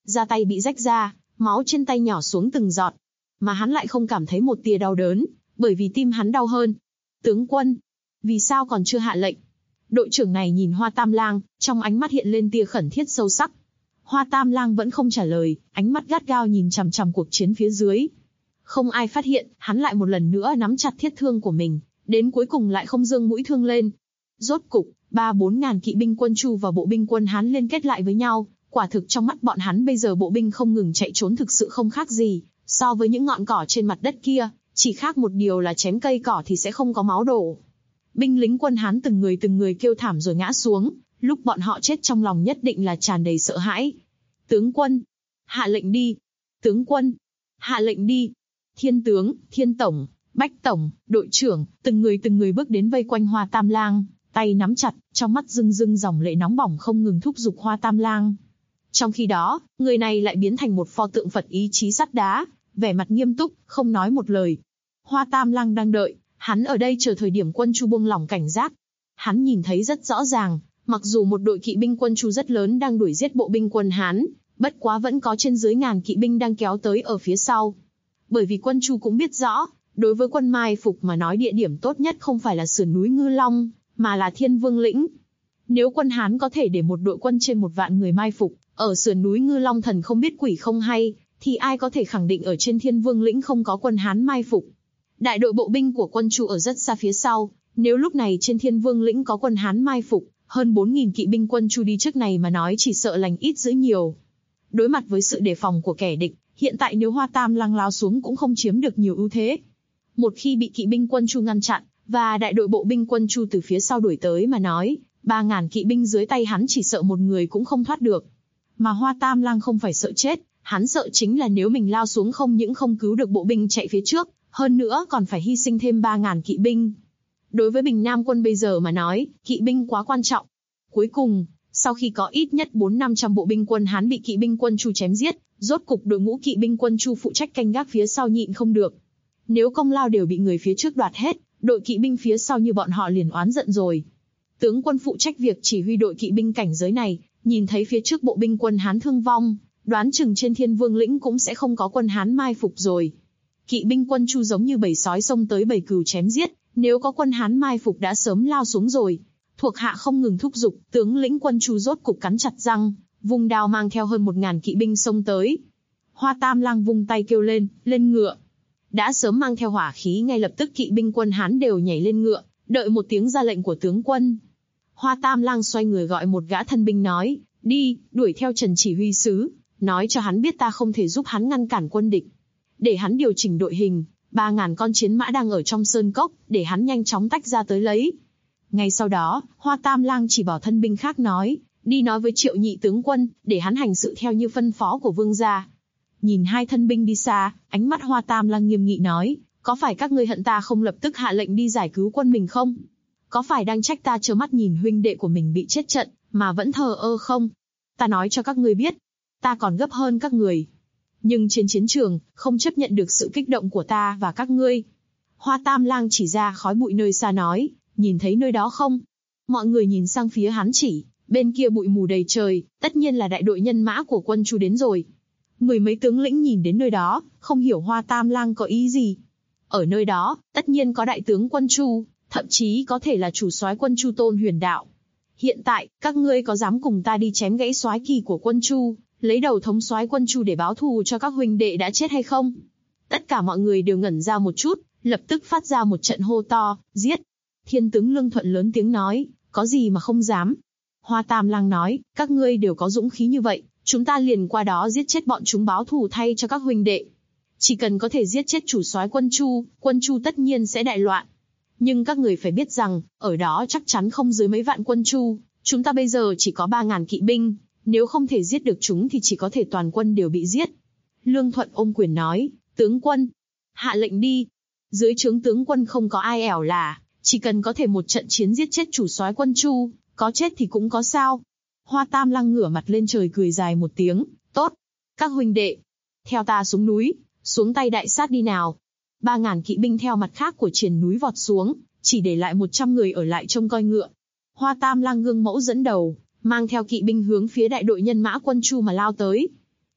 Da tay bị rách ra, máu trên tay nhỏ xuống từng giọt. Mà hắn lại không cảm thấy một tia đau đớn, bởi vì tim hắn đau hơn. Tướng quân, vì sao còn chưa hạ lệnh? Đội trưởng này nhìn Hoa Tam Lang, trong ánh mắt hiện lên tia khẩn thiết sâu sắc. Hoa Tam Lang vẫn không trả lời, ánh mắt gắt gao nhìn chằm chằm cuộc chiến phía dưới. Không ai phát hiện, hắn lại một lần nữa nắm chặt thiết thương của mình, đến cuối cùng lại không giương mũi thương lên. Rốt cục, 3-4 ngàn kỵ binh quân Chu và bộ binh quân Hán liên kết lại với nhau, quả thực trong mắt bọn hắn bây giờ bộ binh không ngừng chạy trốn thực sự không khác gì so với những ngọn cỏ trên mặt đất kia, chỉ khác một điều là chém cây cỏ thì sẽ không có máu đổ. Binh lính quân Hán từng người kêu thảm rồi ngã xuống, lúc bọn họ chết trong lòng nhất định là tràn đầy sợ hãi. Tướng quân, hạ lệnh đi. Tướng quân, hạ lệnh đi. Thiên tướng, Thiên tổng, Bách tổng, đội trưởng, từng người bước đến vây quanh Hoa Tam Lang, tay nắm chặt, trong mắt rưng dòng lệ nóng bỏng không ngừng thúc giục Hoa Tam Lang. Trong khi đó, người này lại biến thành một pho tượng Phật ý chí sắt đá, vẻ mặt nghiêm túc, không nói một lời. Hoa Tam Lang đang đợi, hắn ở đây chờ thời điểm quân Chu buông lỏng cảnh giác. Hắn nhìn thấy rất rõ ràng, mặc dù một đội kỵ binh quân Chu rất lớn đang đuổi giết bộ binh quân Hán, bất quá vẫn có trên dưới ngàn kỵ binh đang kéo tới ở phía sau. Bởi vì quân Chu cũng biết rõ, đối với quân mai phục mà nói địa điểm tốt nhất không phải là sườn núi Ngư Long, mà là Thiên Vương lĩnh. Nếu quân Hán có thể để một đội quân trên 1 vạn người mai phục, ở sườn núi Ngư Long thần không biết quỷ không hay, thì ai có thể khẳng định ở trên Thiên Vương lĩnh không có quân Hán mai phục. Đại đội bộ binh của quân Chu ở rất xa phía sau, nếu lúc này trên Thiên Vương lĩnh có quân Hán mai phục, hơn 4.000 kỵ binh quân Chu đi trước này mà nói chỉ sợ lành ít dữ nhiều. Đối mặt với sự đề phòng của kẻ địch, hiện tại nếu Hoa Tam Lang lao xuống cũng không chiếm được nhiều ưu thế. Một khi bị kỵ binh quân Chu ngăn chặn, và đại đội bộ binh quân Chu từ phía sau đuổi tới mà nói, 3.000 kỵ binh dưới tay hắn chỉ sợ một người cũng không thoát được. Mà Hoa Tam Lang không phải sợ chết, hắn sợ chính là nếu mình lao xuống không những không cứu được bộ binh chạy phía trước, hơn nữa còn phải hy sinh thêm 3.000 kỵ binh. Đối với Bình Nam quân bây giờ mà nói, kỵ binh quá quan trọng. Cuối cùng, sau khi có ít nhất 400-500 bộ binh quân Hán bị kỵ binh quân Chu chém giết, rốt cục đội ngũ kỵ binh quân Chu phụ trách canh gác phía sau nhịn không được. Nếu công lao đều bị người phía trước đoạt hết, đội kỵ binh phía sau như bọn họ liền oán giận rồi. Tướng quân phụ trách việc chỉ huy đội kỵ binh cảnh giới này, nhìn thấy phía trước bộ binh quân Hán thương vong, đoán chừng trên Thiên Vương lĩnh cũng sẽ không có quân Hán mai phục rồi. Kỵ binh quân Chu giống như bầy sói xông tới bầy cừu chém giết, nếu có quân Hán mai phục đã sớm lao xuống rồi. Thuộc hạ không ngừng thúc giục, tướng lĩnh quân Chu rốt cục cắn chặt răng, vùng đao mang theo hơn 1.000 kỵ binh xông tới. Hoa Tam Lang vung tay kêu lên, lên ngựa. Đã sớm mang theo hỏa khí, ngay lập tức kỵ binh quân Hán đều nhảy lên ngựa, đợi một tiếng ra lệnh của tướng quân. Hoa Tam Lang xoay người gọi một gã thân binh nói, đi, đuổi theo Trần chỉ huy sứ, nói cho hắn biết ta không thể giúp hắn ngăn cản quân địch. Để hắn điều chỉnh đội hình, 3.000 con chiến mã đang ở trong sơn cốc, để hắn nhanh chóng tách ra tới lấy. Ngay sau đó, Hoa Tam Lang chỉ bảo thân binh khác nói, đi nói với Triệu nhị tướng quân, để hắn hành sự theo như phân phó của vương gia. Nhìn hai thân binh đi xa, ánh mắt Hoa Tam Lang nghiêm nghị nói, có phải các ngươi hận ta không lập tức hạ lệnh đi giải cứu quân mình không? Có phải đang trách ta trơ mắt nhìn huynh đệ của mình bị chết trận, mà vẫn thờ ơ không? Ta nói cho các ngươi biết, ta còn gấp hơn các người. Nhưng trên chiến trường, không chấp nhận được sự kích động của ta và các ngươi. Hoa Tam Lang chỉ ra khói bụi nơi xa nói, nhìn thấy nơi đó không? Mọi người nhìn sang phía hắn chỉ, bên kia bụi mù đầy trời, tất nhiên là đại đội nhân mã của quân Chu đến rồi. 10 mấy tướng lĩnh nhìn đến nơi đó, không hiểu Hoa Tam Lang có ý gì. Ở nơi đó, tất nhiên có đại tướng quân Chu, thậm chí có thể là chủ soái quân Chu Tôn Huyền Đạo. Hiện tại, các ngươi có dám cùng ta đi chém gãy soái kỳ của quân Chu, lấy đầu thống soái quân Chu để báo thù cho các huynh đệ đã chết hay không? Tất cả mọi người đều ngẩn ra một chút, lập tức phát ra một trận hô to, giết. Thiên tướng Lương Thuận lớn tiếng nói, có gì mà không dám. Hoa Tam Lang nói, các ngươi đều có dũng khí như vậy, chúng ta liền qua đó giết chết bọn chúng báo thù thay cho các huynh đệ. Chỉ cần có thể giết chết chủ soái quân Chu tất nhiên sẽ đại loạn. Nhưng các người phải biết rằng, ở đó chắc chắn không dưới mấy vạn quân Chu, chúng ta bây giờ chỉ có 3.000 kỵ binh, nếu không thể giết được chúng thì chỉ có thể toàn quân đều bị giết. Lương Thuận ôm quyền nói, tướng quân, hạ lệnh đi. Dưới trướng tướng quân không có ai ẻo là, chỉ cần có thể một trận chiến giết chết chủ soái quân Chu, có chết thì cũng có sao. Hoa Tam Lang ngửa mặt lên trời cười dài một tiếng, tốt. Các huynh đệ, theo ta xuống núi, xuống tay đại sát đi nào. 3.000 kỵ binh theo mặt khác của triền núi vọt xuống, chỉ để lại 100 người ở lại trông coi ngựa. Hoa Tam Lang gương mẫu dẫn đầu, mang theo kỵ binh hướng phía đại đội nhân mã quân Chu mà lao tới.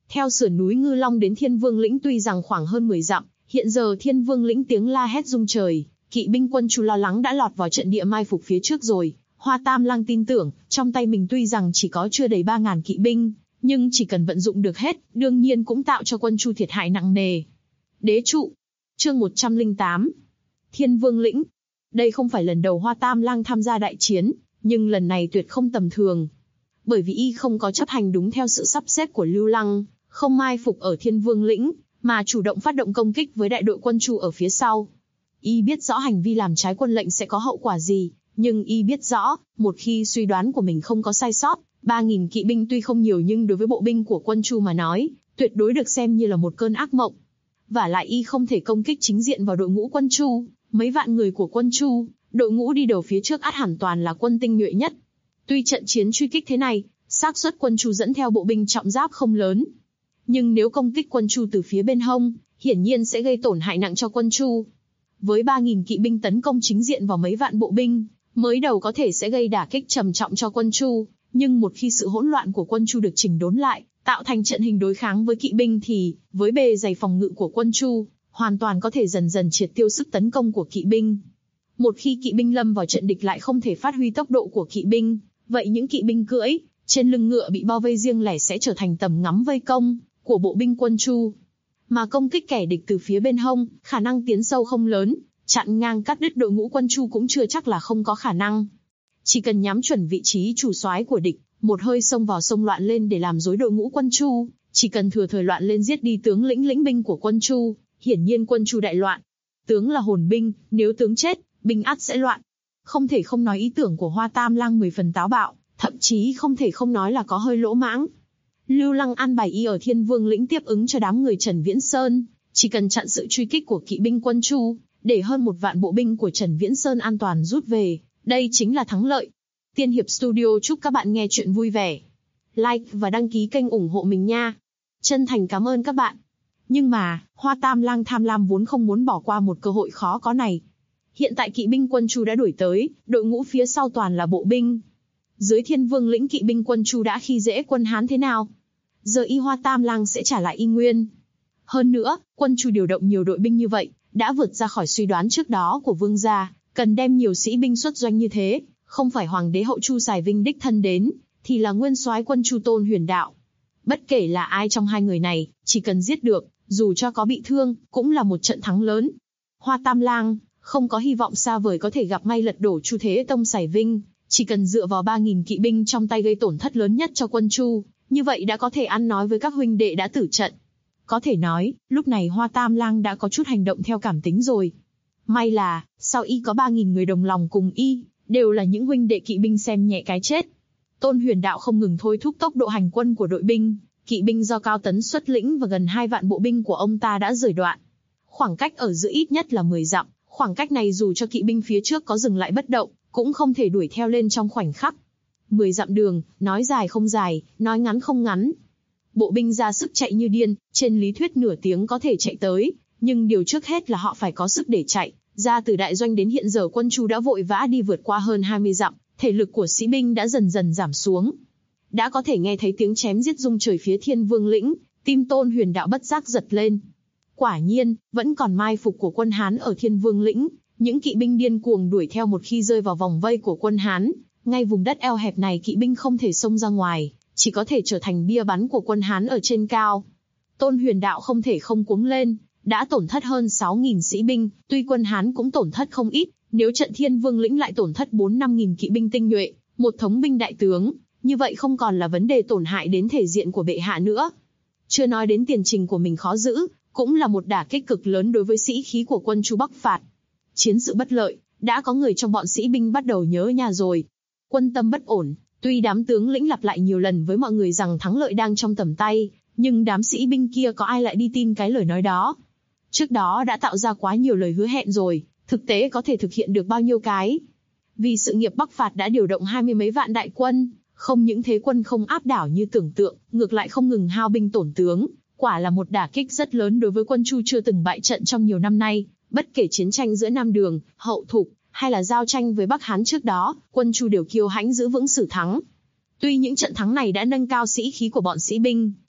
Theo sườn núi Ngư Long đến Thiên Vương lĩnh tuy rằng khoảng hơn 10 dặm, hiện giờ Thiên Vương lĩnh tiếng la hét rung trời, kỵ binh quân Chu lo lắng đã lọt vào trận địa mai phục phía trước rồi. Hoa Tam Lang tin tưởng, trong tay mình tuy rằng chỉ có chưa đầy 3.000 kỵ binh, nhưng chỉ cần vận dụng được hết, đương nhiên cũng tạo cho quân Chu thiệt hại nặng nề. Đế trụ. Chương 108. Thiên Vương lĩnh. Đây không phải lần đầu Hoa Tam Lang tham gia đại chiến, nhưng lần này tuyệt không tầm thường. Bởi vì y không có chấp hành đúng theo sự sắp xếp của Lưu Lăng, không mai phục ở Thiên Vương lĩnh, mà chủ động phát động công kích với đại đội quân Chu ở phía sau. Y biết rõ hành vi làm trái quân lệnh sẽ có hậu quả gì, nhưng y biết rõ, một khi suy đoán của mình không có sai sót, 3.000 kỵ binh tuy không nhiều nhưng đối với bộ binh của quân Chu mà nói, tuyệt đối được xem như là một cơn ác mộng. Vả lại y không thể công kích chính diện vào đội ngũ quân Chu, mấy vạn người của quân Chu, đội ngũ đi đầu phía trước ắt hẳn toàn là quân tinh nhuệ nhất. Tuy trận chiến truy kích thế này, xác suất quân Chu dẫn theo bộ binh trọng giáp không lớn, nhưng nếu công kích quân Chu từ phía bên hông, hiển nhiên sẽ gây tổn hại nặng cho quân Chu. Với 3.000 kỵ binh tấn công chính diện vào mấy vạn bộ binh, mới đầu có thể sẽ gây đả kích trầm trọng cho quân Chu, nhưng một khi sự hỗn loạn của quân Chu được chỉnh đốn lại, tạo thành trận hình đối kháng với kỵ binh thì, với bề dày phòng ngự của quân Chu, hoàn toàn có thể dần dần triệt tiêu sức tấn công của kỵ binh. Một khi kỵ binh lâm vào trận địch lại không thể phát huy tốc độ của kỵ binh, vậy những kỵ binh cưỡi trên lưng ngựa bị bao vây riêng lẻ sẽ trở thành tầm ngắm vây công của bộ binh quân Chu. Mà công kích kẻ địch từ phía bên hông, khả năng tiến sâu không lớn, chặn ngang cắt đứt đội ngũ quân Chu cũng chưa chắc là không có khả năng. Chỉ cần nhắm chuẩn vị trí chủ soái của địch, một hơi xông vào xông loạn lên để làm rối đội ngũ quân Chu, chỉ cần thừa thời loạn lên giết đi tướng lĩnh binh của quân Chu, hiển nhiên quân Chu đại loạn. Tướng là hồn binh, nếu tướng chết, binh ắt sẽ loạn. Không thể không nói ý tưởng của Hoa Tam Lang 10 phần táo bạo, thậm chí không thể không nói là có hơi lỗ mãng. Lưu Lăng an bài y ở Thiên Vương lĩnh tiếp ứng cho đám người Trần Viễn Sơn, chỉ cần chặn sự truy kích của kỵ binh quân Chu, để hơn 1 vạn bộ binh của Trần Viễn Sơn an toàn rút về, đây chính là thắng lợi. Tiên Hiệp Studio chúc các bạn nghe chuyện vui vẻ. Like và đăng ký kênh ủng hộ mình nha. Chân thành cảm ơn các bạn. Nhưng mà, Hoa Tam Lang tham lam vốn không muốn bỏ qua một cơ hội khó có này. Hiện tại kỵ binh quân Chu đã đuổi tới, đội ngũ phía sau toàn là bộ binh. Dưới Thiên Vương lĩnh kỵ binh quân Chu đã khi dễ quân Hán thế nào? Giờ y Hoa Tam Lang sẽ trả lại y nguyên. Hơn nữa, quân Chu điều động nhiều đội binh như vậy, đã vượt ra khỏi suy đoán trước đó của vương gia, cần đem nhiều sĩ binh xuất doanh như thế, không phải hoàng đế hậu Chu Sài Vinh đích thân đến, thì là nguyên soái quân Chu Tôn Huyền Đạo. Bất kể là ai trong hai người này, chỉ cần giết được, dù cho có bị thương, cũng là một trận thắng lớn. Hoa Tam Lang không có hy vọng xa vời có thể gặp may lật đổ Chu Thế Tông Sài Vinh, chỉ cần dựa vào 3.000 kỵ binh trong tay gây tổn thất lớn nhất cho quân Chu, như vậy đã có thể ăn nói với các huynh đệ đã tử trận. Có thể nói, lúc này Hoa Tam Lang đã có chút hành động theo cảm tính rồi. May là, sau y có 3.000 người đồng lòng cùng y, đều là những huynh đệ kỵ binh xem nhẹ cái chết. Tôn Huyền Đạo không ngừng thôi thúc tốc độ hành quân của đội binh, kỵ binh do Cao Tấn xuất lĩnh và gần 2 vạn bộ binh của ông ta đã rời đoạn. Khoảng cách ở giữa ít nhất là 10 dặm, khoảng cách này dù cho kỵ binh phía trước có dừng lại bất động, cũng không thể đuổi theo lên trong khoảnh khắc. 10 dặm đường, nói dài không dài, nói ngắn không ngắn. Bộ binh ra sức chạy như điên, trên lý thuyết nửa tiếng có thể chạy tới, nhưng điều trước hết là họ phải có sức để chạy. Ra từ đại doanh đến hiện giờ quân Chu đã vội vã đi vượt qua hơn 20 dặm, thể lực của sĩ binh đã dần dần giảm xuống. Đã có thể nghe thấy tiếng chém giết rung trời phía Thiên Vương lĩnh, tim Tôn Huyền Đạo bất giác giật lên. Quả nhiên, vẫn còn mai phục của quân Hán ở Thiên Vương lĩnh, những kỵ binh điên cuồng đuổi theo một khi rơi vào vòng vây của quân Hán, ngay vùng đất eo hẹp này kỵ binh không thể xông ra ngoài, chỉ có thể trở thành bia bắn của quân Hán ở trên cao. Tôn Huyền Đạo không thể không cuống lên, đã tổn thất hơn 6.000 sĩ binh, tuy quân Hán cũng tổn thất không ít, nếu trận Thiên Vương lĩnh lại tổn thất 4-5.000 kỵ binh tinh nhuệ, một thống binh đại tướng, như vậy không còn là vấn đề tổn hại đến thể diện của bệ hạ nữa. Chưa nói đến tiền trình của mình khó giữ, cũng là một đả kích cực lớn đối với sĩ khí của quân Chu Bắc phạt. Chiến sự bất lợi, đã có người trong bọn sĩ binh bắt đầu nhớ nhà rồi. Quân tâm bất ổn, tuy đám tướng lĩnh lặp lại nhiều lần với mọi người rằng thắng lợi đang trong tầm tay, nhưng đám sĩ binh kia có ai lại đi tin cái lời nói đó. Trước đó đã tạo ra quá nhiều lời hứa hẹn rồi, thực tế có thể thực hiện được bao nhiêu cái. Vì sự nghiệp Bắc phạt đã điều động 20 mấy vạn đại quân, không những thế quân không áp đảo như tưởng tượng, ngược lại không ngừng hao binh tổn tướng, quả là một đả kích rất lớn đối với quân Chu chưa từng bại trận trong nhiều năm nay. Bất kể chiến tranh giữa Nam Đường, Hậu Thục, hay là giao tranh với Bắc Hán trước đó, quân Chu đều kiêu hãnh giữ vững sử thắng. Tuy những trận thắng này đã nâng cao sĩ khí của bọn sĩ binh,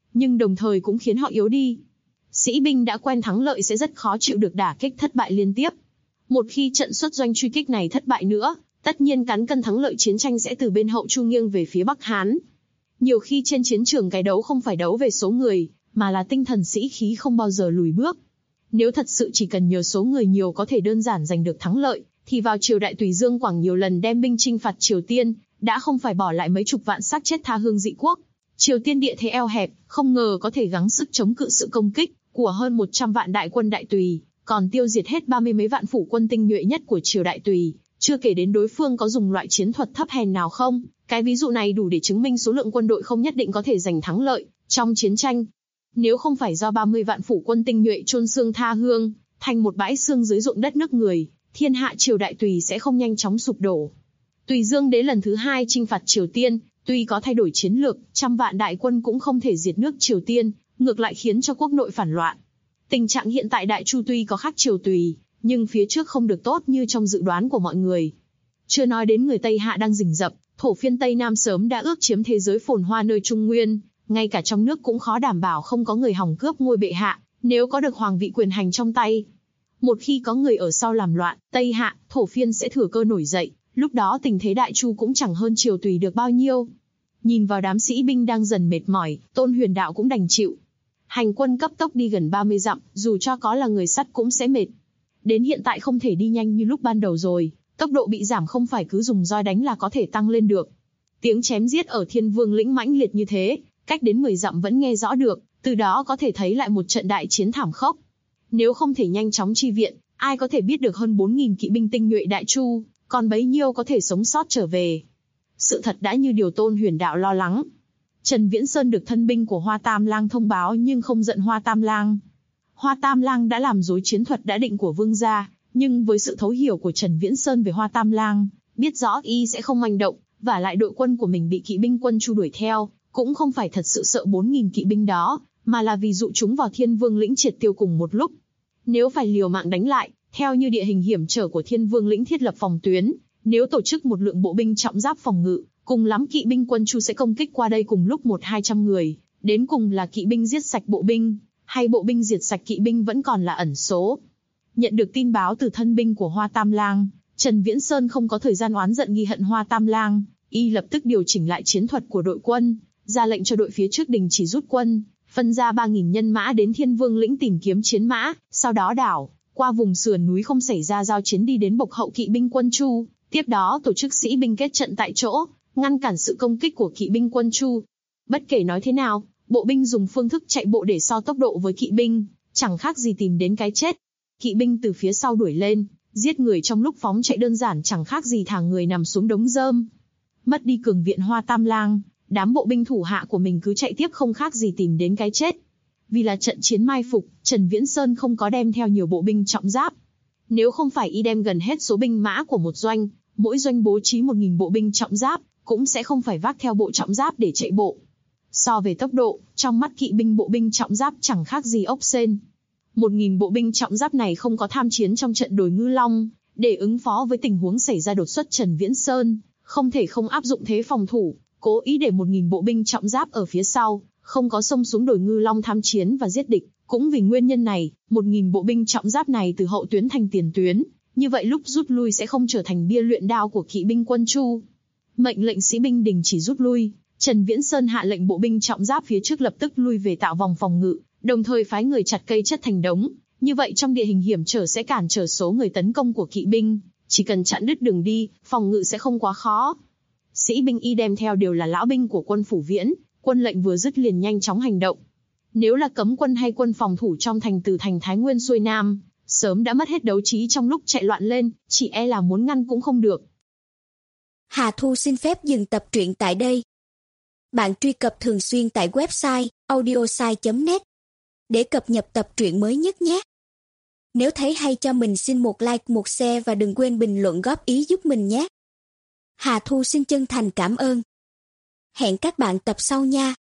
nhưng đồng thời cũng khiến họ yếu đi. Sĩ binh đã quen thắng lợi sẽ rất khó chịu được đả kích thất bại liên tiếp. Một khi trận xuất doanh truy kích này thất bại nữa, tất nhiên cán cân thắng lợi chiến tranh sẽ từ bên Hậu Chu nghiêng về phía Bắc Hán. Nhiều khi trên chiến trường cái đấu không phải đấu về số người, mà là tinh thần sĩ khí không bao giờ lùi bước. Nếu thật sự chỉ cần nhờ số người nhiều có thể đơn giản giành được thắng lợi, thì vào triều đại Tùy Dương Quảng nhiều lần đem binh chinh phạt Triều Tiên, đã không phải bỏ lại mấy chục vạn xác chết tha hương dị quốc. Triều Tiên địa thế eo hẹp, không ngờ có thể gắng sức chống cự sự công kích của hơn 100 vạn đại quân Đại Tùy, còn tiêu diệt hết 30 mấy vạn phủ quân tinh nhuệ nhất của triều Đại Tùy, chưa kể đến đối phương có dùng loại chiến thuật thấp hèn nào không. Cái ví dụ này đủ để chứng minh số lượng quân đội không nhất định có thể giành thắng lợi trong chiến tranh. Nếu không phải do 30 vạn phủ quân tinh nhuệ chôn xương tha hương, thành một bãi xương dưới ruộng đất nước người, thiên hạ triều Đại Tùy sẽ không nhanh chóng sụp đổ. Tùy Dương Đế lần thứ 2 chinh phạt Triều Tiên, tuy có thay đổi chiến lược, trăm vạn đại quân cũng không thể diệt nước Triều Tiên, ngược lại khiến cho quốc nội phản loạn. Tình trạng hiện tại Đại Chu tuy có khác Triều Tùy, nhưng phía trước không được tốt như trong dự đoán của mọi người. Chưa nói đến người Tây Hạ đang rình rập, thổ phiên Tây Nam sớm đã ước chiếm thế giới phồn hoa nơi Trung Nguyên, ngay cả trong nước cũng khó đảm bảo không có người hòng cướp ngôi bệ hạ, nếu có được hoàng vị quyền hành trong tay. Một khi có người ở sau làm loạn, Tây Hạ, thổ phiên sẽ thừa cơ nổi dậy, lúc đó tình thế Đại Chu cũng chẳng hơn Triều Tùy được bao nhiêu. Nhìn vào đám sĩ binh đang dần mệt mỏi, Tôn Huyền Đạo cũng đành chịu. Hành quân cấp tốc đi gần 30 dặm, dù cho có là người sắt cũng sẽ mệt. Đến hiện tại không thể đi nhanh như lúc ban đầu rồi, tốc độ bị giảm không phải cứ dùng roi đánh là có thể tăng lên được. Tiếng chém giết ở Thiên Vương lĩnh mãnh liệt như thế, cách đến 10 dặm vẫn nghe rõ được, từ đó có thể thấy lại một trận đại chiến thảm khốc. Nếu không thể nhanh chóng chi viện, ai có thể biết được hơn 4.000 kỵ binh tinh nhuệ Đại Chu, còn bấy nhiêu có thể sống sót trở về. Sự thật đã như điều Tôn Huyền Đạo lo lắng. Trần Viễn Sơn được thân binh của Hoa Tam Lang thông báo nhưng không giận Hoa Tam Lang. Hoa Tam Lang đã làm dối chiến thuật đã định của vương gia, nhưng với sự thấu hiểu của Trần Viễn Sơn về Hoa Tam Lang, biết rõ y sẽ không manh động, và lại đội quân của mình bị kỵ binh quân Chu đuổi theo, cũng không phải thật sự sợ 4.000 kỵ binh đó, mà là vì dụ chúng vào Thiên Vương lĩnh triệt tiêu cùng một lúc. Nếu phải liều mạng đánh lại, theo như địa hình hiểm trở của Thiên Vương lĩnh thiết lập phòng tuyến, nếu tổ chức một lượng bộ binh trọng giáp phòng ngự, cùng lắm kỵ binh quân Chu sẽ công kích qua đây cùng lúc 100-200 người, đến cùng là kỵ binh giết sạch bộ binh, hay bộ binh diệt sạch kỵ binh vẫn còn là ẩn số. Nhận được tin báo từ thân binh của Hoa Tam Lang, Trần Viễn Sơn không có thời gian oán giận ghi hận Hoa Tam Lang, y lập tức điều chỉnh lại chiến thuật của đội quân, ra lệnh cho đội phía trước đình chỉ rút quân, phân ra 3.000 nhân mã đến Thiên Vương lĩnh tìm kiếm chiến mã, sau đó đảo qua vùng sườn núi không xảy ra giao chiến đi đến bộc hậu kỵ binh quân Chu, tiếp đó tổ chức sĩ binh kết trận tại chỗ, ngăn cản sự công kích của kỵ binh quân Chu. Bất kể nói thế nào, bộ binh dùng phương thức chạy bộ để so tốc độ với kỵ binh, chẳng khác gì tìm đến cái chết. Kỵ binh từ phía sau đuổi lên, giết người trong lúc phóng chạy đơn giản chẳng khác gì thả người nằm xuống đống rơm. Mất đi cường viện Hoa Tam Lang, đám bộ binh thủ hạ của mình cứ chạy tiếp không khác gì tìm đến cái chết. Vì là trận chiến mai phục, Trần Viễn Sơn không có đem theo nhiều bộ binh trọng giáp. Nếu không phải y đem gần hết số binh mã của một doanh, mỗi doanh bố trí 1.000 bộ binh trọng giáp, cũng sẽ không phải vác theo bộ trọng giáp để chạy bộ. So về tốc độ, trong mắt kỵ binh bộ binh trọng giáp chẳng khác gì ốc sên. 1.000 bộ binh trọng giáp này không có tham chiến trong trận đồi Ngư Long, để ứng phó với tình huống xảy ra đột xuất Trần Viễn Sơn, không thể không áp dụng thế phòng thủ, cố ý để 1.000 bộ binh trọng giáp ở phía sau, không có xông xuống đồi Ngư Long tham chiến và giết địch. Cũng vì nguyên nhân này, 1.000 bộ binh trọng giáp này từ hậu tuyến thành tiền tuyến, như vậy lúc rút lui sẽ không trở thành bia luyện đao của kỵ binh quân Chu. Mệnh lệnh sĩ binh đình chỉ rút lui, Trần Viễn Sơn hạ lệnh bộ binh trọng giáp phía trước lập tức lui về tạo vòng phòng ngự, đồng thời phái người chặt cây chất thành đống, như vậy trong địa hình hiểm trở sẽ cản trở số người tấn công của kỵ binh, chỉ cần chặn đứt đường đi, phòng ngự sẽ không quá khó. Sĩ binh y đem theo đều là lão binh của quân Phủ Viễn, quân lệnh vừa dứt liền nhanh chóng hành động. Nếu là cấm quân hay quân phòng thủ trong thành từ thành Thái Nguyên xuôi nam, sớm đã mất hết đấu trí trong lúc chạy loạn lên, chỉ e là muốn ngăn cũng không được. Hà Thu xin phép dừng tập truyện tại đây. Bạn truy cập thường xuyên tại website audiosai.net để cập nhật tập truyện mới nhất nhé. Nếu thấy hay cho mình xin một like, một share và đừng quên bình luận góp ý giúp mình nhé. Hà Thu xin chân thành cảm ơn. Hẹn các bạn tập sau nha.